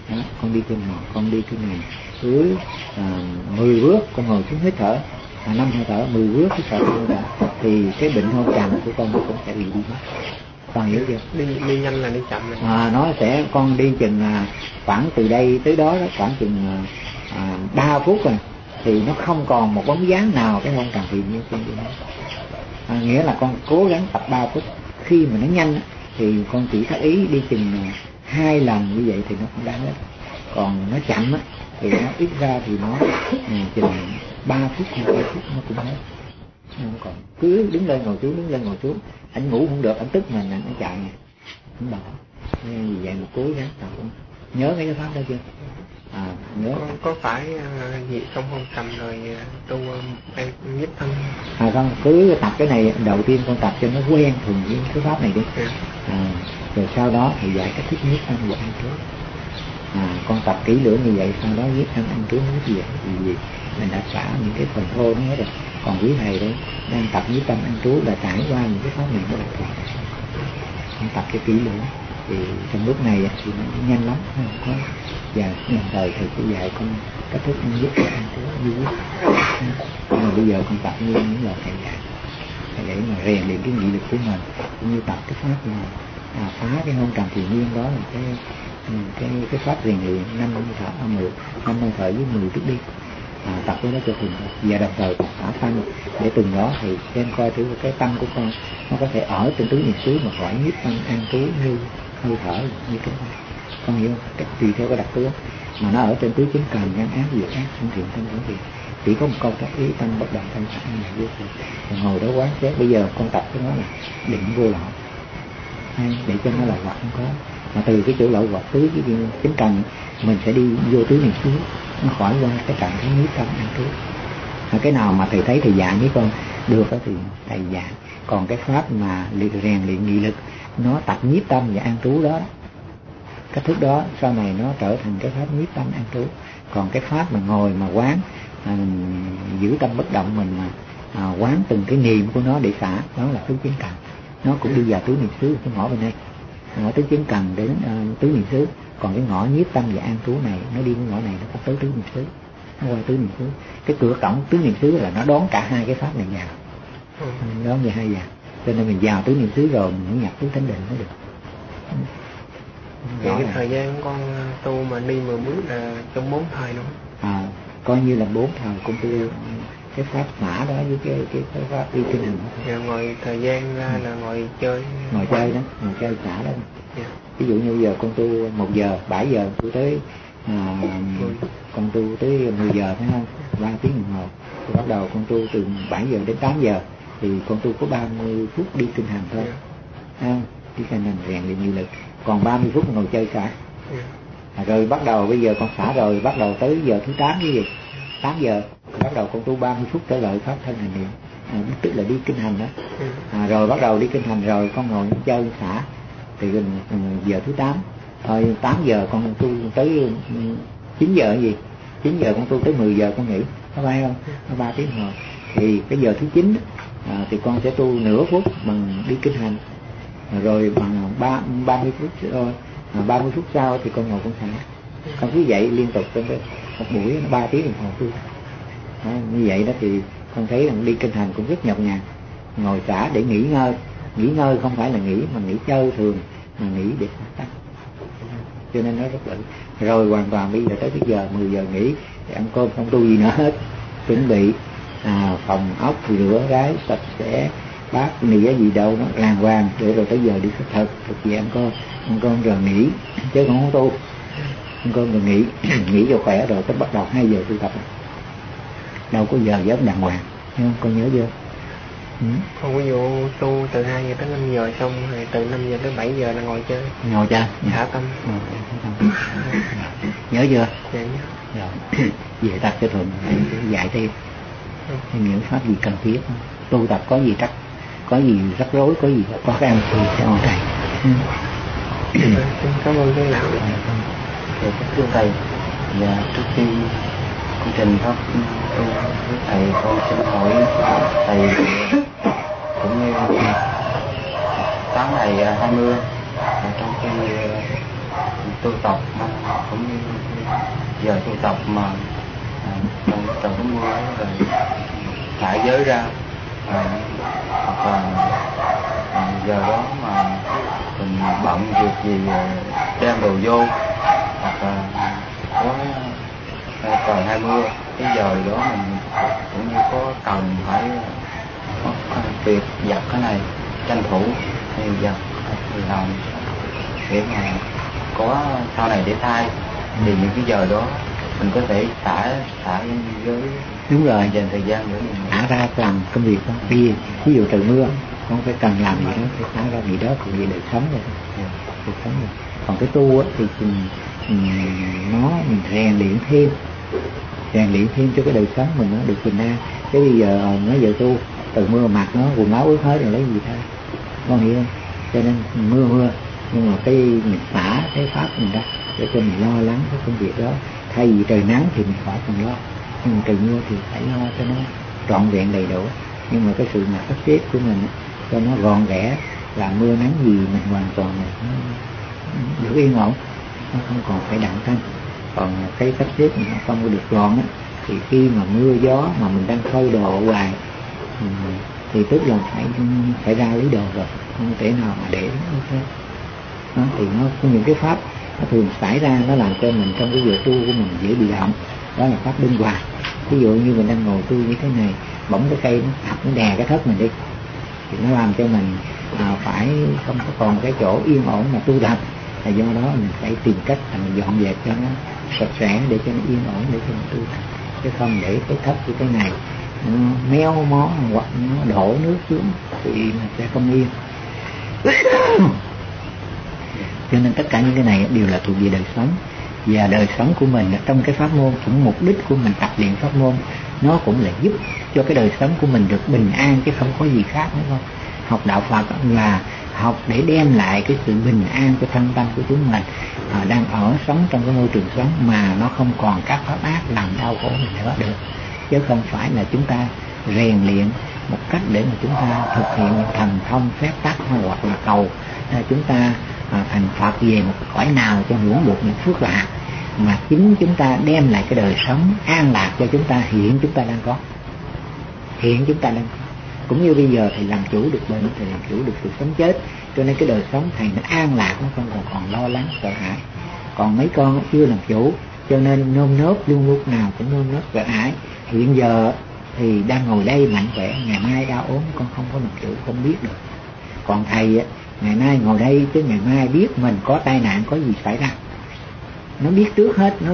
đó, con đi trên một, con đi cái này cứ 10 bước con ngồi xuống hít thở, 5 hơi thở, 10 bước hít thở thì cái bệnh hôn trầm của con cũng sẽ bị đi mất. Con hiểu chưa? Đi nhanh là đi chậm này. Nó sẽ con đi chừng khoảng từ đây tới đó khoảng chừng 3 phút rồi thì nó không còn một bóng dáng nào cái hôn trầm thì như con đi hết. Nghĩa là con cố gắng tập 3 phút. Khi mà nó nhanh thì con chỉ có ý đi chừng 2 lần như vậy thì nó cũng đã hết. Còn nó chậm thì nó ít ra thì nó chừng 3 phút hay 2 phút nó cũng hết. Còn cứ đứng lên ngồi xuống, anh ngủ không được, anh tức mình, anh chạy anh bỏ. Vì vậy mà cố gắng tập. Nhớ mấy cái pháp đó chưa? Nhớ. Có phải gì không hôn trầm rồi tu nhiếp tâm? Không, cứ tập cái này đầu tiên con tập cho nó quen thường với cái pháp này đi. Rồi sau đó thì dạy cách thức nhiếp tâm và ăn trú. Con tập kỹ lưỡng như vậy, sau đó nhiếp tâm ăn trú nó như vậy thì mình đã xả những cái phần thô nó hết rồi. Còn quý thầy đấy đang tập nhiếp tâm ăn trú là trải qua những cái pháp này nó đặc biệt. Con tập cái kỹ lưỡng thì trong lúc này thì nó nhanh lắm, không có. Và đồng thời thầy sẽ dạy con cách thức nhiếp tâm ăn trú như vậy. Nhưng mà bây giờ con tập như những lời thầy dạy để mà rèn luyện cái nghị lực của mình, cũng như tập cái pháp này phá cái hôn trầm thiền nhiên. Đó là cái pháp rèn luyện 5 hơi thở với 10 bước đi. Tập cái đó cho thường và đồng thời còn xả tâm để từng đó thì xem coi thử cái tâm của con nó có thể ở trên tứ niệm xứ mà khỏi nhiếp tâm an trú như hơi thở như cái này. Con hiểu không? Tùy theo cái đặc tướng mà nó ở trên tứ chính cần ngăn ác diệt ác không thiện tâm không thiện, chỉ có một câu tác ý tâm bất động tâm sẵn là vô thường. Ngồi đó quán xét. Bây giờ con tập cái nó là định vô lậu để cho nó là vật không có, mà từ cái chỗ lậu vật tứ cái chính cần mình sẽ đi vô tứ niệm xứ, nó khỏi qua cái trạng thái nhiếp tâm an trú. Cái nào mà thầy thấy thầy dạy với con được đó thì thầy dạy. Còn cái pháp mà rèn luyện nghị lực, nó tập nhiếp tâm và an trú đó, cách thức đó sau này nó trở thành cái pháp nhiếp tâm an trú. Còn cái pháp mà ngồi mà quán giữ tâm bất động mình mà quán từng cái niệm của nó để xả, đó là tứ chính cần. Nó cũng đi vào tứ niệm xứ, cái ngõ bên đây, ngõ tứ chính cần đến tứ niệm xứ. Còn cái ngõ nhiếp tâm và an trú này nó đi cái ngõ này, nó có tới tứ niệm xứ, nó qua tứ niệm xứ. Cái cửa cổng tứ niệm xứ là nó đón cả hai cái pháp này vào, đón về hai vào. Cho nên mình vào tứ niệm xứ rồi mình mới nhập tứ thánh định mới được. Vậy cái thời gian con tu mà đi 10 bước là trong 4 thời luôn? Coi như là 4 thời cũng tu cái pháp xả đó với cái pháp đi kinh hành. Dạ, ngồi thời gian ra là ngồi chơi. Ngồi chơi đó, ngồi chơi xả đó. Dạ. Ví dụ như giờ con tu 1 giờ, 7 giờ tu tới con tu tới 10 giờ phải không? 3 tiếng đồng hồ. Thì bắt đầu con tu từ 7 giờ đến 8 giờ thì con tu có 30 phút đi kinh hành thôi. Dạ. Đi kinh hành rèn luyện nghị lực. Còn 30 phút ngồi chơi xả. Dạ. Rồi bắt đầu bây giờ con xả rồi, bắt đầu tới giờ thứ 8 cái gì? 8 giờ bắt đầu con tu 30 phút trở lại pháp thân hành niệm, tức là đi kinh hành đó. Rồi bắt đầu đi kinh hành rồi con ngồi chơi xả thì giờ thứ 8 thôi. 8 giờ con tu tới 9 giờ gì? 9 giờ con tu tới 10 giờ con nghỉ, có phải không? Nó 3 tiếng hồ. Thì cái giờ thứ 9 thì con sẽ tu nửa phút bằng đi kinh hành, rồi bằng 30 phút thôi. 30 phút sau thì con ngồi con xả. Con cứ vậy liên tục trong một buổi nó 3 tiếng đồng hồ tu. Như vậy đó thì con thấy rằng đi kinh hành cũng rất nhọc nhằn. Ngồi xả để nghỉ ngơi không phải là nghỉ mà nghỉ chơi thường, mà nghỉ để xả tâm, cho nên nó rất là. Rồi hoàn toàn bây giờ tới cái giờ 10 giờ nghỉ thì ăn cơm không tu gì nữa hết, chuẩn bị phòng ốc rửa rái sạch sẽ, bát nĩa gì đâu nó đàng hoàng để rồi tới giờ đi thực về ăn cơm rồi nghỉ, chứ không tu. Ăn cơm rồi nghỉ cho khỏe rồi tới bắt đầu 2 giờ tu tập. Đâu có giờ giấc đàng hoàng, không? Con nhớ chưa? Còn ví dụ tu từ 2 giờ tới 5 giờ xong rồi từ 5 giờ tới 7 giờ là ngồi chơi. Ngồi chơi. Thả tâm. Nhớ chưa? Dạ. Rồi. Về tập cho thuận dạy thêm những pháp gì cần thiết. Tu tập có gì rắc rối, có gì khó khăn thì sẽ hỏi thầy. Xin cảm ơn thầy lão. Thưa thầy, và trước khi công trình pháp tu với thầy, con xin hỏi thầy cũng như sáng ngày 20 trong khi tu tập cũng như giờ tu tập mà từ cái mưa ấy rồi thả giới ra, hoặc là giờ đó mà mình bận việc gì đem đồ vô, hoặc là có trời hay mưa, cái giờ đó mình cũng như có cần phải có việc giặt cái này, tranh thủ thì giặt thì làm để mà có sau này để thay. Thì những cái giờ đó mình có thể xả với đúng rồi, dành thời gian để mình xả ra làm công việc đó. Ví dụ trời mưa không phải cần làm gì đó, phải xả ra gì đó cũng vì đời sống rồi, đời sống rồi. Còn cái tu thì mình rèn luyện thêm cho cái đời sống mình nó được bình an. Cái bây giờ nói giờ tu từ mưa mặt nó quần áo ướt hết rồi lấy gì thay, con hiểu không? Cho nên mưa nhưng mà cái mình xả cái pháp mình ra để cho mình lo lắng cái công việc đó. Thay vì trời nắng thì mình khỏi cần lo, nhưng mà trời mưa thì phải lo cho nó trọn vẹn đầy đủ. Nhưng mà cái sự mà sắp xếp của mình cho nó gọn ghẽ, là mưa nắng gì mình hoàn toàn được yên ổn, nó không còn phải đặng thanh. Còn cái sắp xếp mình không có được gọn á, thì khi mà mưa gió mà mình đang phơi đồ hoài thì tức là phải ra lấy đồ rồi, không thể nào mà để như thế. Đó, thì nó có những cái pháp nó thường xảy ra, nó làm cho mình trong cái giờ tu của mình dễ bị động. Đó là pháp luân hồi. Ví dụ như mình đang ngồi tu như thế này, bỗng cái cây nó đè cái thất mình đi, thì nó làm cho mình phải không có còn cái chỗ yên ổn mà tu tập. Là do đó mình phải tìm cách là mình dọn dẹp cho nó sạch sẽ, để cho nó yên ổn, để cho mình tu tập, chứ không để cái thất như thế này nó méo mó hoặc nó đổ nước xuống thì mình sẽ không yên. Cho nên tất cả những cái này đều là thuộc về đời sống. Và đời sống của mình trong cái pháp môn, cũng mục đích của mình tập luyện pháp môn, nó cũng là giúp cho cái đời sống của mình được bình an, chứ không có gì khác nữa không. Học đạo Phật là học để đem lại cái sự bình an cho thân tâm của chúng mình đang sống trong cái môi trường sống mà nó không còn các pháp ác làm đau khổ mình nữa được. Chứ không phải là chúng ta rèn luyện một cách để mà chúng ta thực hiện những thần thông phép tắc, hoặc là cầu chúng ta thành Phật về một cõi nào cho hưởng được những phước lạc, mà chính chúng ta đem lại cái đời sống an lạc cho chúng ta. Hiện chúng ta đang có, cũng như bây giờ thầy làm chủ được bệnh, thầy làm chủ được sự sống chết, cho nên cái đời sống thầy nó an lạc, nó không còn lo lắng sợ hãi. Còn mấy con chưa làm chủ, cho nên nơm nớp, luôn lúc nào cũng nơm nớp sợ hãi. Hiện giờ thì đang ngồi đây mạnh khỏe, ngày mai đau ốm con không có làm chủ, không biết được. Còn thầy ngày nay ngồi đây, chứ ngày mai biết mình có tai nạn, có gì xảy ra, nó biết trước hết, nó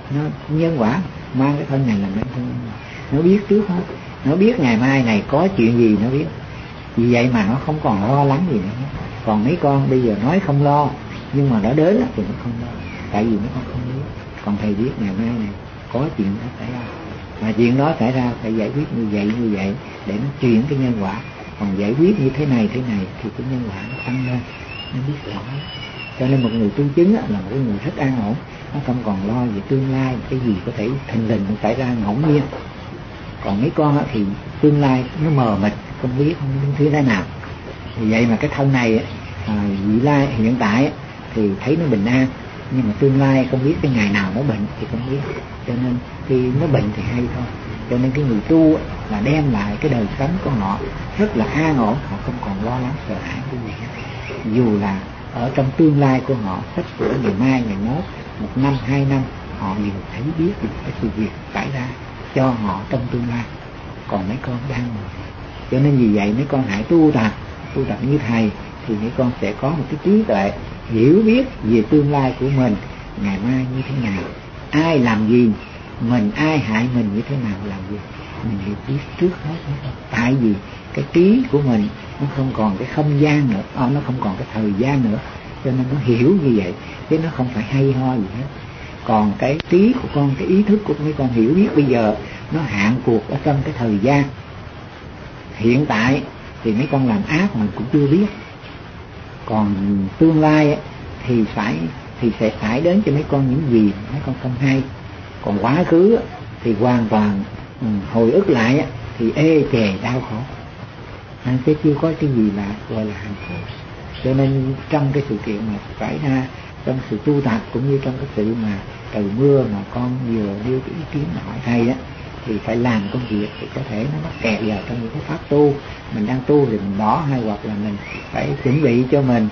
nhân quả mang cái thân này làm nên thân, nó biết trước hết, nó biết ngày mai này có chuyện gì, nó biết. Vì vậy mà nó không còn lo lắng gì nữa. Còn mấy con bây giờ nói không lo, nhưng mà nó đến thì nó không lo, tại vì mấy con không biết. Còn thầy biết ngày mai này có chuyện đó xảy ra, mà chuyện đó xảy ra phải giải quyết như vậy để nó chuyển cái nhân quả. Còn giải quyết như thế này thì cái nhân quả nó tăng lên, nó biết rõ. Cho nên một người tu chứng là một người rất an ổn, nó không còn lo về tương lai, cái gì có thể thình lình xảy ra ngẫu nhiên. Còn mấy con thì tương lai nó mờ mịt, không biết thứ thế nào. Vì vậy mà cái thân này vị lai hiện tại thì thấy nó bình an, nhưng mà tương lai không biết cái ngày nào nó bệnh thì không biết. Cho nên khi nó bệnh thì hay thôi. Cho nên cái người tu là đem lại cái đời sống của họ rất là an ổn, họ không còn lo lắng sợ hãi cái gì hết. Dù là ở trong tương lai của họ, sắp sửa ngày mai, ngày mốt, 1 năm, 2 năm, họ đều thấy biết được cái sự việc xảy ra cho họ trong tương lai. Còn mấy con đang ngồi, cho nên vì vậy mấy con hãy tu tập như thầy, thì mấy con sẽ có một cái trí tuệ hiểu biết về tương lai của mình ngày mai như thế nào, ai làm gì mình, ai hại mình như thế nào, làm gì mình hiểu biết trước hết. Tại vì cái trí của mình nó không còn cái không gian nữa, nó không còn cái thời gian nữa, cho nên nó hiểu như vậy, chứ nó không phải hay ho gì hết. Còn cái trí của con, cái ý thức của mấy con hiểu biết bây giờ nó hạn cuộc ở trong cái thời gian hiện tại, thì mấy con làm ác mình cũng chưa biết. Còn tương lai thì sẽ xảy đến cho mấy con những gì mấy con không hay. Còn quá khứ thì hoàn toàn hồi ức lại thì ê chề đau khổ, chứ chưa có cái gì là gọi là hạnh phúc. Cho nên trong cái sự kiện mà xảy ra trong sự tu tập cũng như trong cái sự mà trời mưa mà con vừa đưa cái ý kiến hỏi thầy á, thì phải làm công việc thì có thể nó mắc kẹt vào trong những cái pháp tu. Mình đang tu thì mình bỏ, hay hoặc là mình phải chuẩn bị cho mình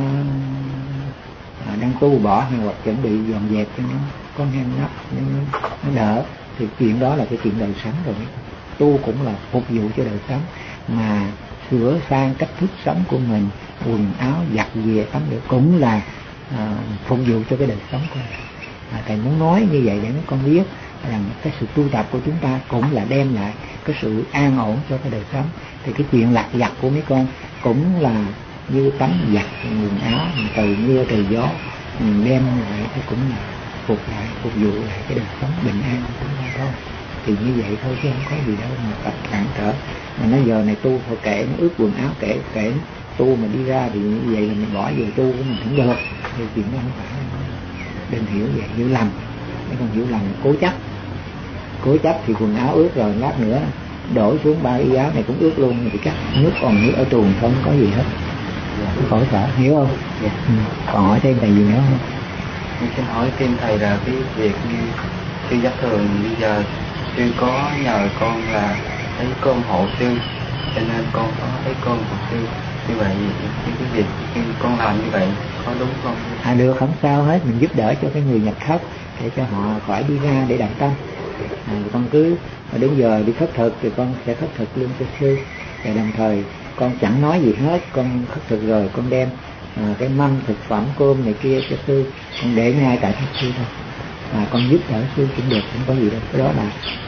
đang tu bỏ, hay hoặc chuẩn bị dọn dẹp cho nó có ngăn nắp, nó đỡ. Thì chuyện đó là cái chuyện đời sống rồi. Tu cũng là phục vụ cho đời sống, mà sửa sang cách thức sống của mình, quần áo giặt về tắm rửa cũng là phục vụ cho cái đời sống của mình. Thầy muốn nói như vậy để mấy con biết rằng cái sự tu tập của chúng ta cũng là đem lại cái sự an ổn cho cái đời sống. Thì cái chuyện lặt vặt của mấy con cũng là như tắm giặt quần áo từ mưa từ gió, mình đem lại thì cũng là phục vụ lại cái đời sống bình an của chúng ta thôi. Thì như vậy thôi chứ không có gì đâu mà tập cản trở. Mà nói giờ này tu thôi kệ nó ướt quần áo, kệ tu mà đi ra thì như vậy là mình bỏ về tu của mình không được. Thì chuyện đó không phải, đừng hiểu vậy, hiểu lầm. Nếu không hiểu lầm cố chấp thì quần áo ướt rồi lát nữa đổ xuống ba y áo này cũng ướt luôn, thì chắc nước còn nước ở tuồng không có gì hết. Khỏi sợ, hiểu không? Còn hỏi thêm thầy gì nữa không? Tôi xin hỏi thêm thầy là cái việc như sư giác thường bây giờ sư có nhờ con là thấy con hộ sư, cho nên con có thấy con hộ sư. Như vậy cái việc khi con làm như vậy có đúng không? Được, không sao hết, mình giúp đỡ cho cái người nhập thất để cho họ khỏi đi ra để đặt tâm. Con cứ đến giờ đi khất thực thì con sẽ khất thực luôn cho sư, và đồng thời con chẳng nói gì hết, con khất thực rồi con đem cái mâm thực phẩm cơm này kia cho sư, con để ngay tại thất sư thôi, mà con giúp đỡ sư cũng được, không có gì đâu. Cái đó là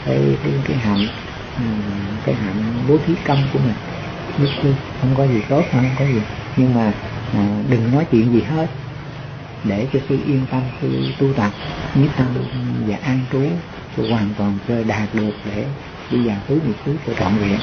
cái hạnh bố thí công của mình, giúp sư không có gì tốt, không có gì. Nhưng mà đừng nói chuyện gì hết, để cho sư yên tâm, sư tu tập nhất tâm và an trú, sư hoàn toàn chưa đạt được để đi vào tứ nghiệp xứ cho trọn vẹn.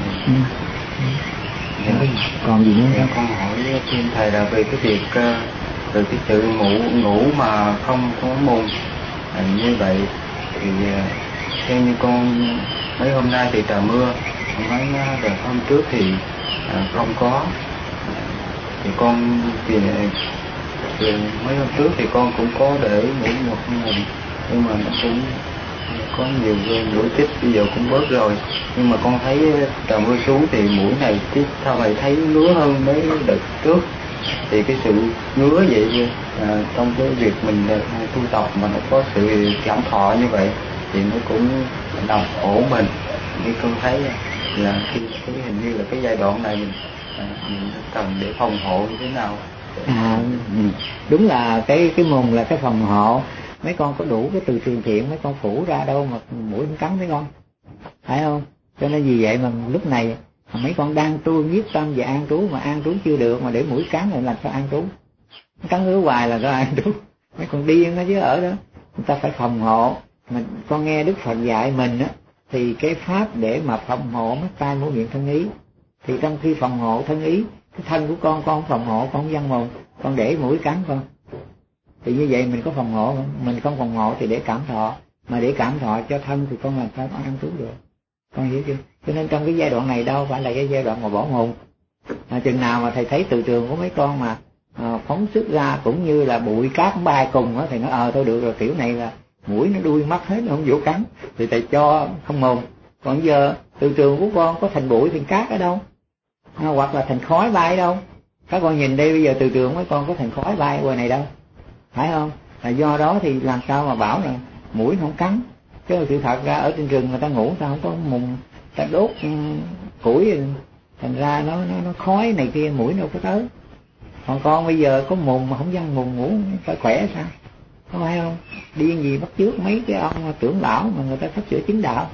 Còn gì nữa không? Con hỏi thêm thầy là về cái việc về cái sự ngủ mà không có môn như vậy thì theo như con mấy hôm nay thì trời mưa, mấy đợt hôm trước thì không có, thì con thì mấy hôm trước thì con cũng có để ngủ một ngày, nhưng mà nó cũng có nhiều mũi chích, bây giờ cũng bớt rồi. Nhưng mà con thấy trời mưa xuống thì mũi này chích sao mày thấy ngứa hơn mấy đợt trước. Thì cái sự ngứa vậy trong cái việc mình tu tập mà nó có sự giảm thọ như vậy thì nó cũng làm ổn mình. Như con thấy là khi cái hình như là cái giai đoạn này mình cần để phòng hộ như thế nào? Đúng là cái mùng là cái phòng hộ. Mấy con có đủ cái từ trường thiện mấy con phủ ra đâu mà mũi không cắn mấy con, phải không? Cho nên vì vậy mà lúc này mấy con đang tu nhiếp tâm và an trú, mà an trú chưa được mà để mũi cắn rồi làm sao an trú? Cắn ngứa hoài là sao an trú? Mấy con điên đó chứ ở đó. Người ta phải phòng hộ. Con nghe Đức Phật dạy mình á, thì cái pháp để mà phòng hộ mắt tai mũi miệng thân ý, thì trong khi phòng hộ thân ý, cái thân của con không phòng hộ, con không văn mồm, con để mũi cắn con, thì như vậy mình có phòng hộ không? Mình không phòng hộ thì để cảm thọ, mà để cảm thọ cho thân thì con làm sao con ăn trú được? Con hiểu chưa? Cho nên trong cái giai đoạn này đâu phải là cái giai đoạn mà bỏ mồm. Chừng nào mà thầy thấy từ trường của mấy con mà phóng xuất ra cũng như là bụi cát bay cùng á, thì nó thôi được rồi, kiểu này là mũi nó đuôi mắt hết, nó không vô cắn, thì thầy cho không mồm. Còn giờ từ trường của con có thành bụi thành cát ở đâu, hoặc là thành khói bay ở đâu? Các con nhìn đây, bây giờ từ trường mấy con có thành khói bay ở ngoài này đâu, phải không? Là do đó thì làm sao mà bảo là mũi không cắn? Chứ sự thật ra ở trên rừng người ta ngủ, ta không có mùng, ta đốt củi, thành ra nó khói này kia, mũi đâu có tới. Còn con bây giờ có mùng mà không văn mùng ngủ phải khỏe sao? Có phải không? Điên gì bắt chước mấy cái ông trưởng lão mà người ta sắp sửa chứng đạo.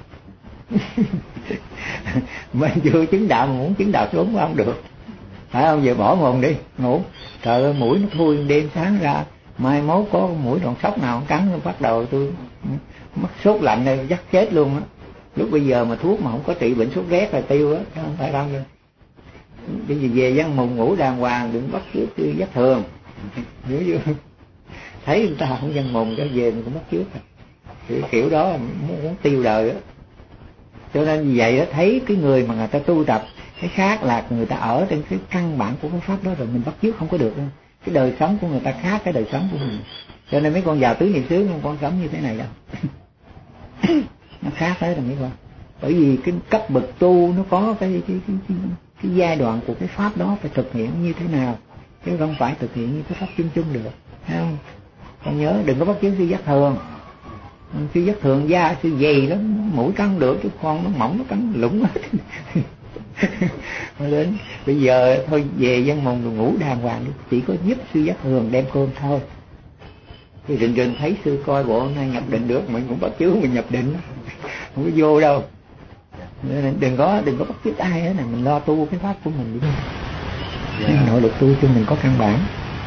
Mình chưa chứng đạo mà muốn chứng đạo sớm cũng không được, phải không? Giờ bỏ mồm đi ngủ. Trời ơi, mũi nó thui đêm sáng ra, mai mốt có mũi đòn sóc nào cắn nó bắt đầu tôi mất sốt lạnh này dắt chết luôn á. Lúc bây giờ mà thuốc mà không có trị bệnh sốt rét là tiêu á, không phải đâu. Bây giờ về văn mùng ngủ đàng hoàng, đừng bắt chước dắt thường, hiểu chưa? Thấy người ta không văn mùng cho về mình cũng bắt chước, kiểu đó muốn tiêu đời á. Cho nên vì vậy đó, thấy cái người mà người ta tu tập cái khác là người ta ở trên cái căn bản của cái pháp đó rồi, mình bắt chước không có được đâu. cái đời sống của người ta khác cái đời sống của mình, cho nên mấy con vào tứ niệm xứ không con sống như thế này đâu. Nó khác hết rồi mấy con, bởi vì cái cấp bậc tu nó có cái giai đoạn của cái pháp đó phải thực hiện như thế nào, chứ không phải thực hiện như cái pháp chung chung được, thấy không? Con nhớ đừng có bắt chước sư giác thường. Sư giác thường da sư dày lắm, mũi cắn được, cái con nó mỏng nó cắn lủng hết. Đến bây giờ thôi về văn môn rồi ngủ đàng hoàng đi, chỉ có giúp sư giác thường đem cơm thôi. Thì rình thấy sư coi bộ hôm nay nhập định được, mình cũng bắt chước mình nhập định, không có vô đâu. Nên đừng có bắt chước ai hết, này mình lo tu cái pháp của mình đi. Nội lực tu cho mình có căn bản.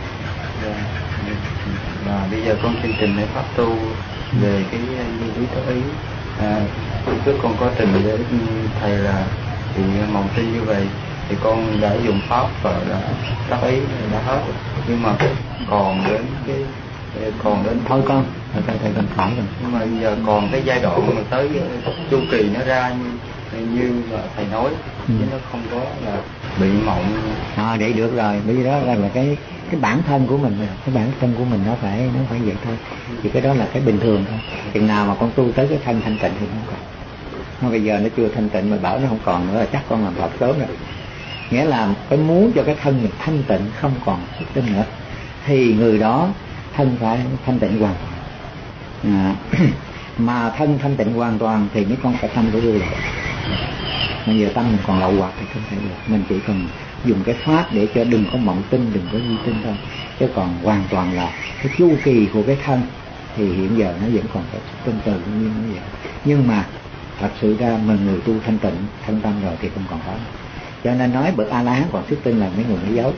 Và bây giờ con xin trình lại pháp tu về cái nguyên lý tác ý. Trước con có trình với thầy là thì mộng sinh như vậy thì con đã dùng pháp và đã tác ý đã hết, nhưng mà còn đến thôi con thầy cần phải rồi, nhưng mà bây giờ còn cái giai đoạn mà tới chu kỳ nó ra như là thầy nói, chứ nó không có là bị mộng. Để được rồi, bởi vì đó là cái bản thân của mình, cái bản thân của mình nó phải vậy thôi, thì cái đó là cái bình thường thôi. Chừng nào mà con tu tới cái thân thanh tịnh thì không còn. Nó bây giờ nó chưa thanh tịnh mà bảo nó không còn nữa là chắc con làm Phật sớm rồi. Nghĩa là phải muốn cho cái thân mình thanh tịnh không còn xuất tinh nữa, thì người đó thân phải thanh tịnh hoàn toàn. Mà thân thanh tịnh hoàn toàn thì mấy con phải tâm phải vô lậu. Bây giờ tâm mình còn lậu hoặc thì không thể được. Mình chỉ cần dùng cái pháp để cho đừng có mộng tinh, đừng có duy tinh thôi. Chứ còn hoàn toàn là cái chu kỳ của cái thân thì hiện giờ nó vẫn còn phải xuất tinh từ như nó vậy. Nhưng mà thật sự ra mình người tu thanh tịnh, thanh tâm rồi thì không còn có. Cho nên nói bậc A La Hán còn xuất tinh là mấy người nói dối.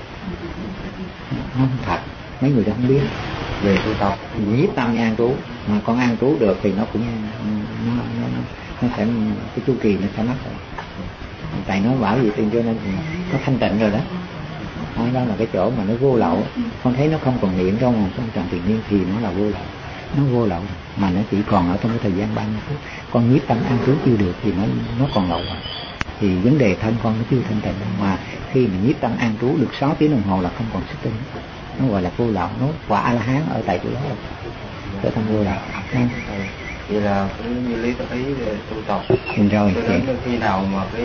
Nó không thật, mấy người đó không biết về tu tập. Nhiếp tâm an trú, mà con an trú được thì nó cũng nó sẽ cái chu kỳ nó sẽ mất rồi. Tại nó bảo gì tiền cho nên nó thanh tịnh rồi đó. Đó là cái chỗ mà nó vô lậu. Con thấy nó không còn niệm trong một trong tràng tiền niên thì nó là vô lậu. Nó vô lậu mà nó chỉ còn ở trong cái thời gian 30 phút. Con nhiếp tâm an trú chưa được thì nó còn lậu rồi. Thì vấn đề thân con nó chưa thanh tịnh, mà khi mà nhiếp tâm an trú được 6 tiếng đồng hồ là không còn xuất tinh, nó gọi là vô lậu, nó quả A La Hán ở tại chỗ đó rồi, trở thành vô lậu. Vậy là cái nguyên lý tác ý về tu tập rồi cho đến khi nào mà cái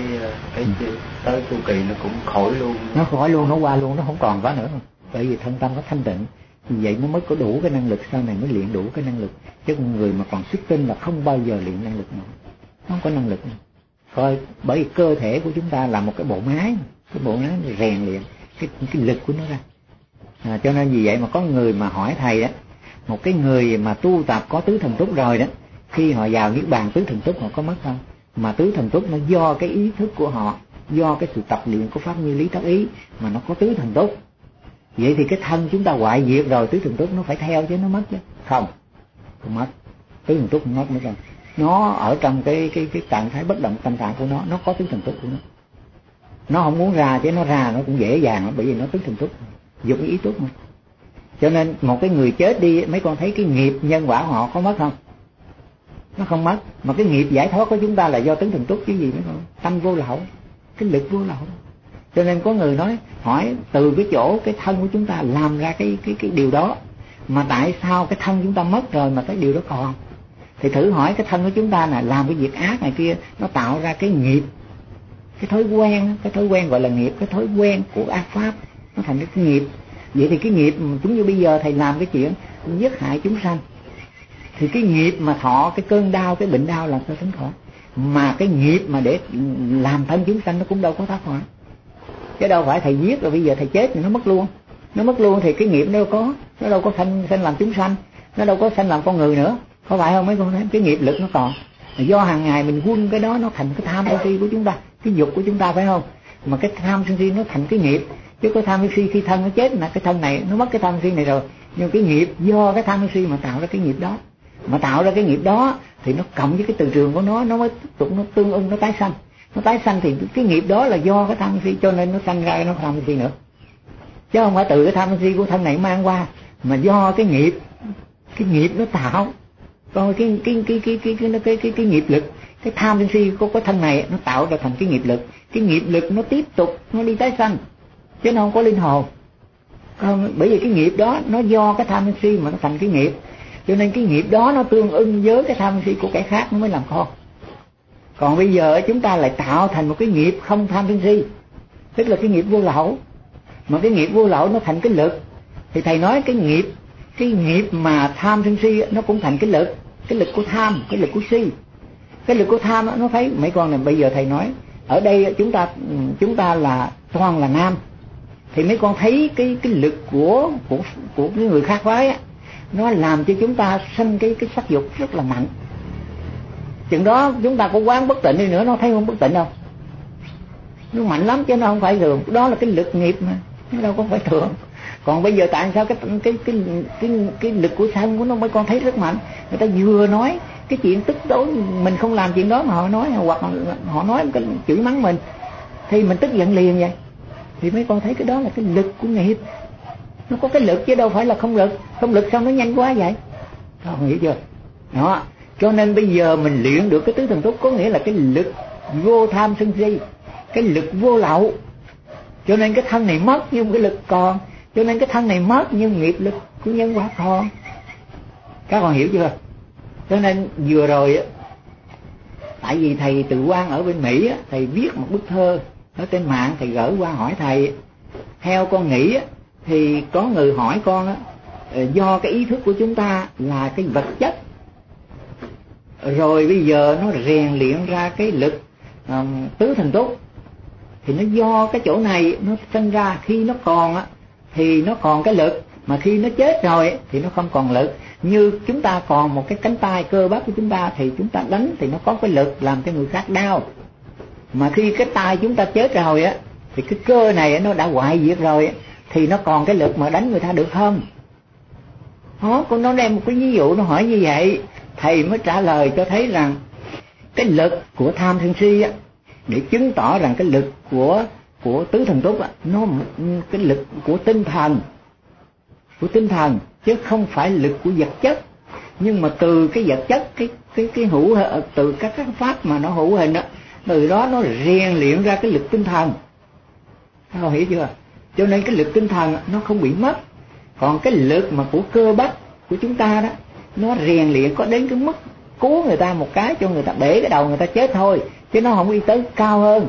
tới chu kỳ nó cũng khỏi luôn, nó khỏi luôn, nó qua luôn, nó không còn có nữa, bởi vì thân tâm nó thanh tịnh. Vì vậy nó mới có đủ cái năng lực, sau này mới luyện đủ cái năng lực. Chứ người mà còn xuất tinh là không bao giờ luyện năng lực nữa, không có năng lực nữa. Coi bởi vì cơ thể của chúng ta là một cái bộ máy, cái bộ máy rèn luyện cái lực của nó ra. Cho nên vì vậy mà có người mà hỏi thầy đó, một cái người mà tu tập có tứ thần túc rồi đó, khi họ vào niết bàn tứ thần túc họ có mất không? Mà tứ thần túc nó do cái ý thức của họ, do cái sự tập luyện của pháp nguyên lý tác ý mà nó có tứ thần túc. Vậy thì cái thân chúng ta hoại diệt rồi, tứ thần túc nó phải theo chứ, nó mất chứ? Không mất, tứ thần túc không mất nữa rồi. Nó ở trong cái trạng thái bất động tâm trạng của nó có tứ thần túc của nó không muốn ra chứ nó ra nó cũng dễ dàng, bởi vì nó tứ thần túc, dùng ý túc mà. Cho nên một cái người chết đi, mấy con thấy cái nghiệp nhân quả họ có mất không? Nó không mất. Mà cái nghiệp giải thoát của chúng ta là do tứ thần túc chứ gì mấy con, tâm vô lậu, cái lực vô lậu. Cho nên có người nói hỏi từ cái chỗ cái thân của chúng ta làm ra cái điều đó, mà tại sao cái thân chúng ta mất rồi mà cái điều đó còn? Thì thử hỏi cái thân của chúng ta là làm cái việc ác này kia, nó tạo ra cái nghiệp, cái thói quen gọi là nghiệp, cái thói quen của ác pháp, nó thành cái nghiệp. Vậy thì cái nghiệp chúng như bây giờ thầy làm cái chuyện giết hại chúng sanh, thì cái nghiệp mà thọ cái cơn đau, cái bệnh đau làm sao tránh khỏi. Mà cái nghiệp mà để làm thân chúng sanh nó cũng đâu có thoát khỏi, chứ đâu phải thầy giết rồi bây giờ thầy chết thì nó mất luôn. Nó mất luôn thì cái nghiệp nó đâu có, nó đâu có sanh làm chúng sanh, nó đâu có sanh làm con người nữa, có phải không mấy con thấy? Cái nghiệp lực nó còn, do hàng ngày mình quân cái đó nó thành cái tham sân si của chúng ta, cái dục của chúng ta, phải không? Mà cái tham sân si nó thành cái nghiệp. Chứ có tham sân si khi thân nó chết là cái thân này nó mất cái tham sân si này rồi, nhưng cái nghiệp do cái tham sân si mà tạo ra cái nghiệp đó, mà tạo ra cái nghiệp đó thì nó cộng với cái từ trường của nó mới tiếp tục nó tương ưng, nó tái sanh. Nó tái sanh thì cái nghiệp đó là do cái tham sân si, cho nên nó sanh ra nó tham sân si nữa, chứ không phải từ cái tham sân si của thân này mang qua, mà do cái nghiệp nó tạo. Coi cái nghiệp lực, cái tham sân si của thân này nó tạo ra thành cái nghiệp lực nó tiếp tục nó đi tái sanh, chứ nó không có linh hồn. Bởi vì cái nghiệp đó nó do cái tham sân si mà nó thành cái nghiệp, cho nên cái nghiệp đó nó tương ưng với cái tham sân si của kẻ khác nó mới làm con. Còn bây giờ chúng ta lại tạo thành một cái nghiệp không tham sân si, tức là cái nghiệp vô lậu. Mà cái nghiệp vô lậu nó thành cái lực, thì thầy nói cái nghiệp mà tham sân si nó cũng thành cái lực của tham, cái lực của si. Cái lực của tham nó thấy mấy con này, bây giờ thầy nói ở đây chúng ta là toàn là nam, thì mấy con thấy cái lực của cái người khác phái á, nó làm cho chúng ta sanh cái sắc dục rất là mạnh. Chừng đó chúng ta có quán bất tịnh đi nữa, nó thấy không bất tịnh đâu, nó mạnh lắm chứ nó không phải thường. Đó là cái lực nghiệp mà, nó đâu có phải thường. Còn bây giờ tại sao cái lực của sân của nó mấy con thấy rất mạnh. Người ta vừa nói cái chuyện tức tối, mình không làm chuyện đó mà họ nói, hoặc họ nói cái chửi mắng mình thì mình tức giận liền vậy. Thì mấy con thấy cái đó là cái lực của nghiệp. Nó có cái lực chứ đâu phải là không lực. Không lực sao nó nhanh quá vậy? Không hiểu chưa? Đó. Cho nên bây giờ mình luyện được cái tứ thần túc, có nghĩa là cái lực vô tham sân si, cái lực vô lậu. Cho nên cái thân này mất nhưng cái lực còn. Cho nên cái thân này mất nhưng nghiệp lực của nhân quả còn. Các con hiểu chưa? Cho nên vừa rồi tại vì thầy Từ Quang ở bên Mỹ, thầy viết một bức thơ ở trên mạng, thầy gửi qua hỏi thầy. Theo con nghĩ thì có người hỏi con do cái ý thức của chúng ta là cái vật chất, rồi bây giờ nó rèn luyện ra cái lực tứ thần túc, thì nó do cái chỗ này nó sinh ra. Khi nó còn thì nó còn cái lực, mà khi nó chết rồi thì nó không còn lực. Như chúng ta còn một cái cánh tay cơ bắp của chúng ta thì chúng ta đánh thì nó có cái lực làm cho người khác đau. Mà khi cái tay chúng ta chết rồi thì cái cơ này nó đã hoại diệt rồi, thì nó còn cái lực mà đánh người ta được không? Đó, con nó đem một cái ví dụ nó hỏi như vậy, thầy mới trả lời cho thấy rằng cái lực của tham sân si để chứng tỏ rằng cái lực của tứ thần túc nó cái lực của tinh thần, chứ không phải lực của vật chất. Nhưng mà từ cái vật chất, cái hữu, từ các pháp mà nó hữu hình từ đó nó rèn luyện ra cái lực tinh thần. Không hiểu chưa? Cho nên cái lực tinh thần nó không bị mất. Còn cái lực mà của cơ bắp của chúng ta đó, nó rèn luyện có đến cái mức cứu người ta một cái cho người ta bể cái đầu người ta chết thôi, chứ nó không đi tới cao hơn.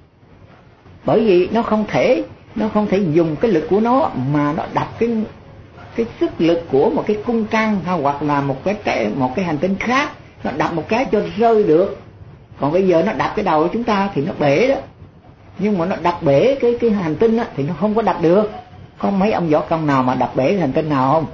Bởi vì nó không thể dùng cái lực của nó mà nó đập cái sức lực của một cái cung trăng hay hoặc là một cái hành tinh khác, nó đập một cái cho rơi được. Còn bây giờ nó đập cái đầu của chúng ta thì nó bể đó. Nhưng mà nó đập bể cái hành tinh thì nó không có đập được. Có mấy ông võ công nào mà đập bể cái hành tinh nào không?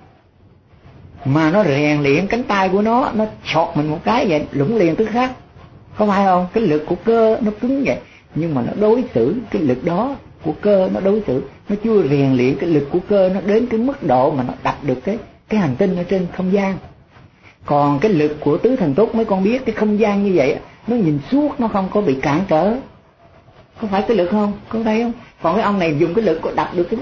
Mà nó rèn luyện cánh tay của nó chọt mình một cái vậy lũng liền tức khác, có phải không? Cái lực của cơ nó cứng vậy, nhưng mà nó đối xử cái lực đó của cơ, nó đối xử, nó chưa rèn luyện cái lực của cơ nó đến cái mức độ mà nó đập được cái hành tinh ở trên không gian. Còn cái lực của tứ thần túc mấy con biết cái không gian như vậy nó nhìn suốt, nó không có bị cản trở. Có phải cái lực không? Có thấy không? Còn cái ông này dùng cái lực có đập được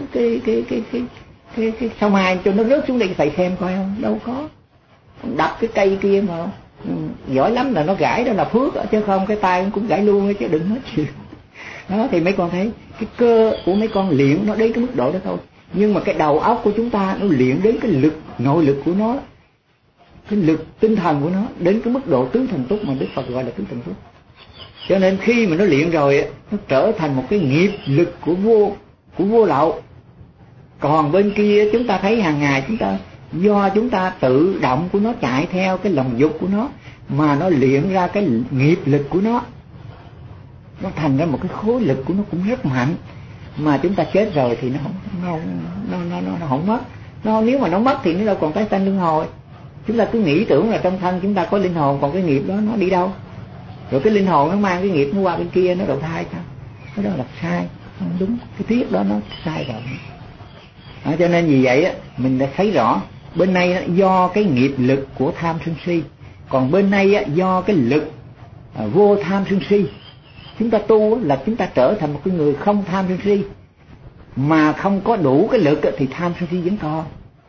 cái sao mai cho nó rớt xuống đây, phải xem coi không? Đâu có. Đập cái cây kia mà giỏi lắm là nó gãy, đó là phước, chứ không cái tay cũng gãy luôn chứ đừng hết chuyện. Đó thì mấy con thấy cái cơ của mấy con luyện nó đến cái mức độ đó thôi. Nhưng mà cái đầu óc của chúng ta nó luyện đến cái lực nội lực của nó, cái lực tinh thần của nó đến cái mức độ tứ thần túc mà Đức Phật gọi là tứ thần túc. Cho nên khi mà nó luyện rồi nó trở thành một cái nghiệp lực của vô lậu. Còn bên kia chúng ta thấy hàng ngày do chúng ta tự động của nó chạy theo cái lòng dục của nó mà nó luyện ra cái nghiệp lực của nó thành ra một cái khối lực của nó cũng rất mạnh. Mà chúng ta chết rồi thì nó không mất. Nếu mà nó mất thì nó đâu còn tái sanh luân hồi. Chúng ta cứ nghĩ tưởng là trong thân chúng ta có linh hồn, còn cái nghiệp đó nó đi đâu? Rồi cái linh hồn nó mang cái nghiệp nó qua bên kia nó đầu thai sao? Cái đó là sai, không đúng. Cái thuyết đó nó sai rồi. Cho nên vì vậy mình đã thấy rõ bên này do cái nghiệp lực của tham sân si, còn bên này do cái lực vô tham sân si. Chúng ta tu là chúng ta trở thành một cái người không tham sân si, mà không có đủ cái lực thì tham sân si vẫn còn.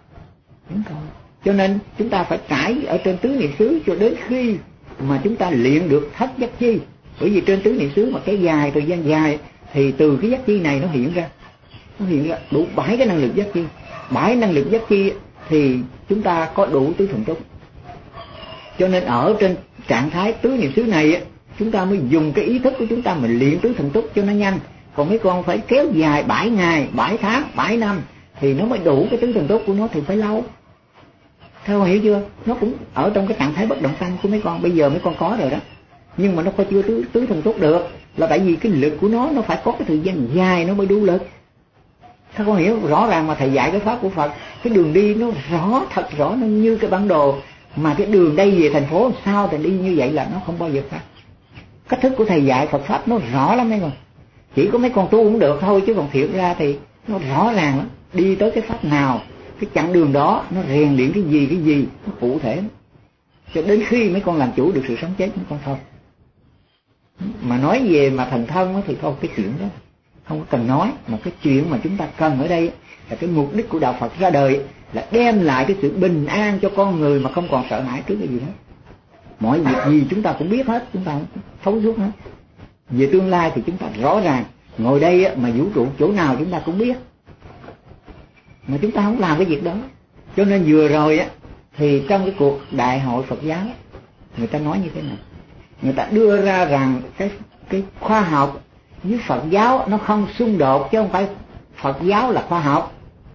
Cho nên chúng ta phải trải ở trên tứ niệm xứ cho đến khi mà chúng ta luyện được thất giác chi. Bởi vì trên tứ niệm xứ mà cái dài, thời gian dài thì từ cái giác chi này nó hiện ra. nó hiện ra đủ 7 cái năng lực giác chi. 7 năng lực giác chi thì chúng ta có đủ tứ thần túc. Cho nên ở trên trạng thái tứ niệm xứ này chúng ta mới dùng cái ý thức của chúng ta mình luyện tứ thần túc cho nó nhanh. Còn mấy con phải kéo dài 7 ngày, 7 tháng, 7 năm thì nó mới đủ cái tứ thần túc của nó thì phải lâu. Theo hiểu chưa? Nó cũng ở trong cái trạng thái bất động tâm của mấy con. Bây giờ mấy con có rồi đó, nhưng mà nó chưa tứ thần túc được, là tại vì cái lực của nó phải có cái thời gian dài nó mới đủ lực. Các con hiểu rõ ràng mà thầy dạy cái pháp của Phật, cái đường đi nó rõ, thật rõ, nó như cái bản đồ. Mà cái đường đây về thành phố sao thì đi như vậy là nó không bao giờ khác. Cách thức của thầy dạy Phật pháp nó rõ lắm mấy con. Chỉ có mấy con tu cũng được thôi, chứ còn thiệt ra thì nó rõ ràng lắm. Đi tới cái pháp nào, cái chặng đường đó nó rèn luyện cái gì nó cụ thể. Cho đến khi mấy con làm chủ được sự sống chết mấy con thôi. Mà nói về mà thần thông thì thôi, cái chuyện đó không có cần nói. Mà cái chuyện mà chúng ta cần ở đây là cái mục đích của đạo Phật ra đời là đem lại cái sự bình an cho con người mà không còn sợ hãi trước cái gì hết. Mọi việc gì chúng ta cũng biết hết, chúng ta thấu suốt hết. Về tương lai thì chúng ta rõ ràng. Ngồi đây mà vũ trụ chỗ nào chúng ta cũng biết, mà chúng ta không làm cái việc đó. Cho nên vừa rồi thì trong cái cuộc đại hội Phật giáo người ta nói như thế này, người ta đưa ra rằng cái khoa học với Phật giáo nó không xung đột, chứ không phải Phật giáo là khoa học.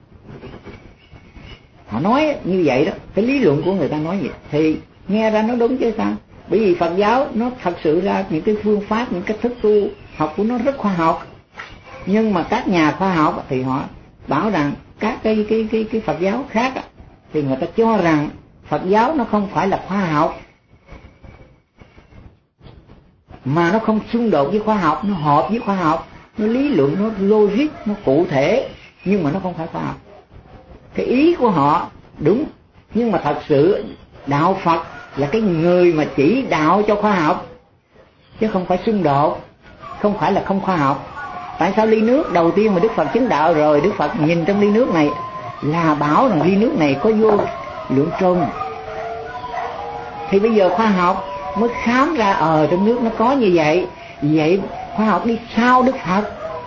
Họ nói như vậy đó, cái lý luận của người ta nói vậy thì nghe ra nó đúng chứ sao? Bởi vì Phật giáo nó thật sự ra những cái phương pháp, những cách thức tu học của nó rất khoa học. Nhưng mà các nhà khoa học thì họ bảo rằng các cái Phật giáo khác thì người ta cho rằng Phật giáo nó không phải là khoa học, mà nó không xung đột với khoa học, nó hợp với khoa học, nó lý luận, nó logic, nó cụ thể, nhưng mà nó không phải khoa học. Cái ý của họ đúng, nhưng mà thật sự đạo Phật là cái người mà chỉ đạo cho khoa học, chứ không phải xung đột, không phải là không khoa học. Tại sao ly nước đầu tiên mà Đức Phật chứng đạo rồi, Đức Phật nhìn trong ly nước này là bảo rằng ly nước này có vô lượng trùng. Thì bây giờ khoa học mới khám ra trong nước nó có như vậy. Vậy khoa học đi sau Đức Phật.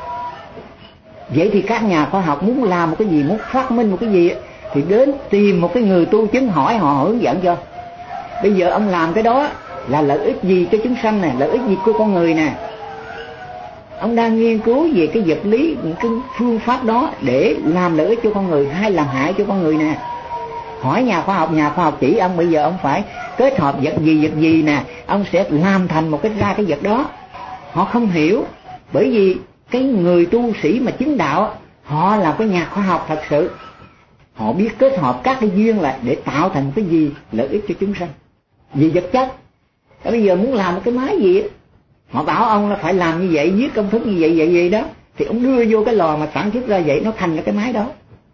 Vậy thì các nhà khoa học muốn làm một cái gì, muốn phát minh một cái gì thì đến tìm một cái người tu chứng hỏi họ hướng dẫn cho. Bây giờ ông làm cái đó là lợi ích gì cho chúng sanh nè, lợi ích gì của con người nè. Ông đang nghiên cứu về cái vật lý, những cái phương pháp đó để làm lợi ích cho con người hay làm hại cho con người nè. Hỏi nhà khoa học chỉ ông bây giờ ông phải kết hợp vật gì nè, ông sẽ làm thành một cái ra cái vật đó. Họ không hiểu, bởi vì cái người tu sĩ mà chứng đạo họ là cái nhà khoa học thật sự. Họ biết kết hợp các cái duyên lại để tạo thành một cái gì lợi ích cho chúng sanh, vì vật chất. Bây giờ muốn làm một cái máy gì họ bảo ông là phải làm như vậy, viết công thức như vậy đó, thì ông đưa vô cái lò mà sản xuất ra vậy, nó thành ra cái máy đó,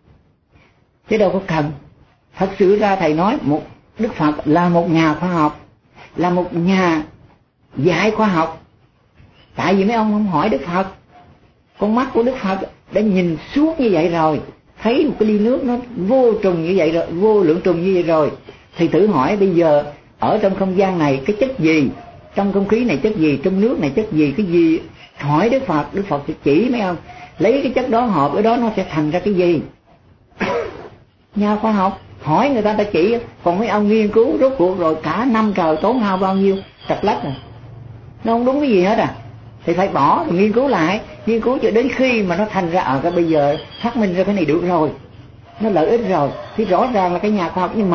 chứ đâu có cần. Thật sự ra thầy nói một Đức Phật là một nhà khoa học, là một nhà dạy khoa học. Tại vì mấy ông không hỏi Đức Phật, con mắt của Đức Phật đã nhìn suốt như vậy rồi, thấy một cái ly nước nó vô trùng như vậy rồi, vô lượng trùng như vậy rồi, thì thử hỏi bây giờ ở trong không gian này cái chất gì, trong không khí này chất gì, trong nước này chất gì, cái gì. Hỏi Đức Phật sẽ chỉ mấy ông lấy cái chất đó hợp ở đó nó sẽ thành ra cái gì. Nhà khoa học hỏi người ta chỉ, còn mấy ông nghiên cứu rốt cuộc rồi cả năm trời tốn hao bao nhiêu trật lách rồi, nó không đúng cái gì hết thì phải bỏ rồi nghiên cứu lại, nghiên cứu cho đến khi mà nó thành ra cái bây giờ phát minh ra cái này được rồi, nó lợi ích rồi, thì rõ ràng là cái nhà khoa học như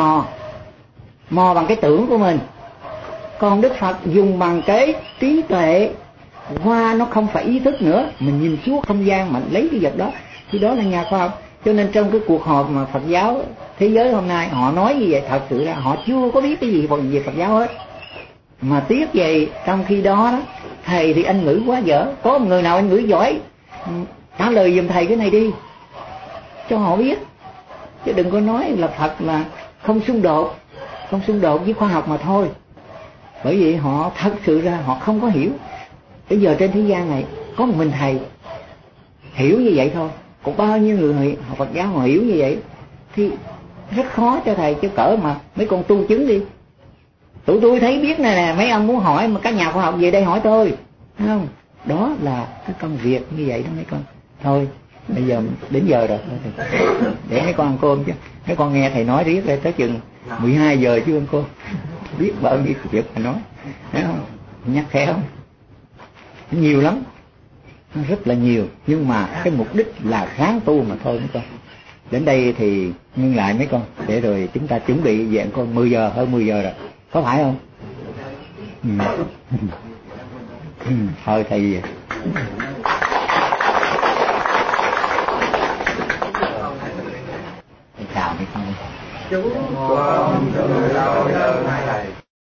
mò bằng cái tưởng của mình. Còn Đức Phật dùng bằng cái trí tuệ qua, nó không phải ý thức nữa, mình nhìn suốt không gian mà lấy cái vật đó, thì đó là nhà khoa học. Cho nên trong cái cuộc họp mà Phật giáo thế giới hôm nay họ nói như vậy, thật sự là họ chưa có biết cái gì về Phật giáo hết. Mà tiếc vậy, trong khi đó thầy thì anh ngữ quá dở, có một người nào anh ngữ giỏi trả lời giùm thầy cái này đi cho họ biết, chứ đừng có nói là Phật là không xung đột với khoa học mà thôi. Bởi vì họ thật sự ra họ không có hiểu. Bây giờ trên thế gian này có một mình thầy hiểu như vậy thôi, còn bao nhiêu người Phật giáo họ hiểu như vậy thì rất khó cho thầy. Chứ cỡ mà mấy con tu chứng đi, tụi tôi thấy biết này nè, mấy ông muốn hỏi mà các nhà khoa học về đây hỏi tôi, thấy không? Đó là cái công việc như vậy đó mấy con. Thôi Bây giờ đến giờ rồi, để mấy con ăn cơm chứ. Mấy con nghe thầy nói riết đây tới chừng 12 giờ chứ ăn cơm. Biết bao nhiêu việc mà nói, thấy không? Nhắc khéo, nhiều lắm, nó rất là nhiều. Nhưng mà cái mục đích là ráng tu mà thôi mấy con. Đến đây thì ngưng lại mấy con, để rồi chúng ta chuẩn bị về ăn cơm. 10 giờ, hơn 10 giờ rồi, có phải không? Thôi thầy chào mấy con. Chúc con từ lâu đời này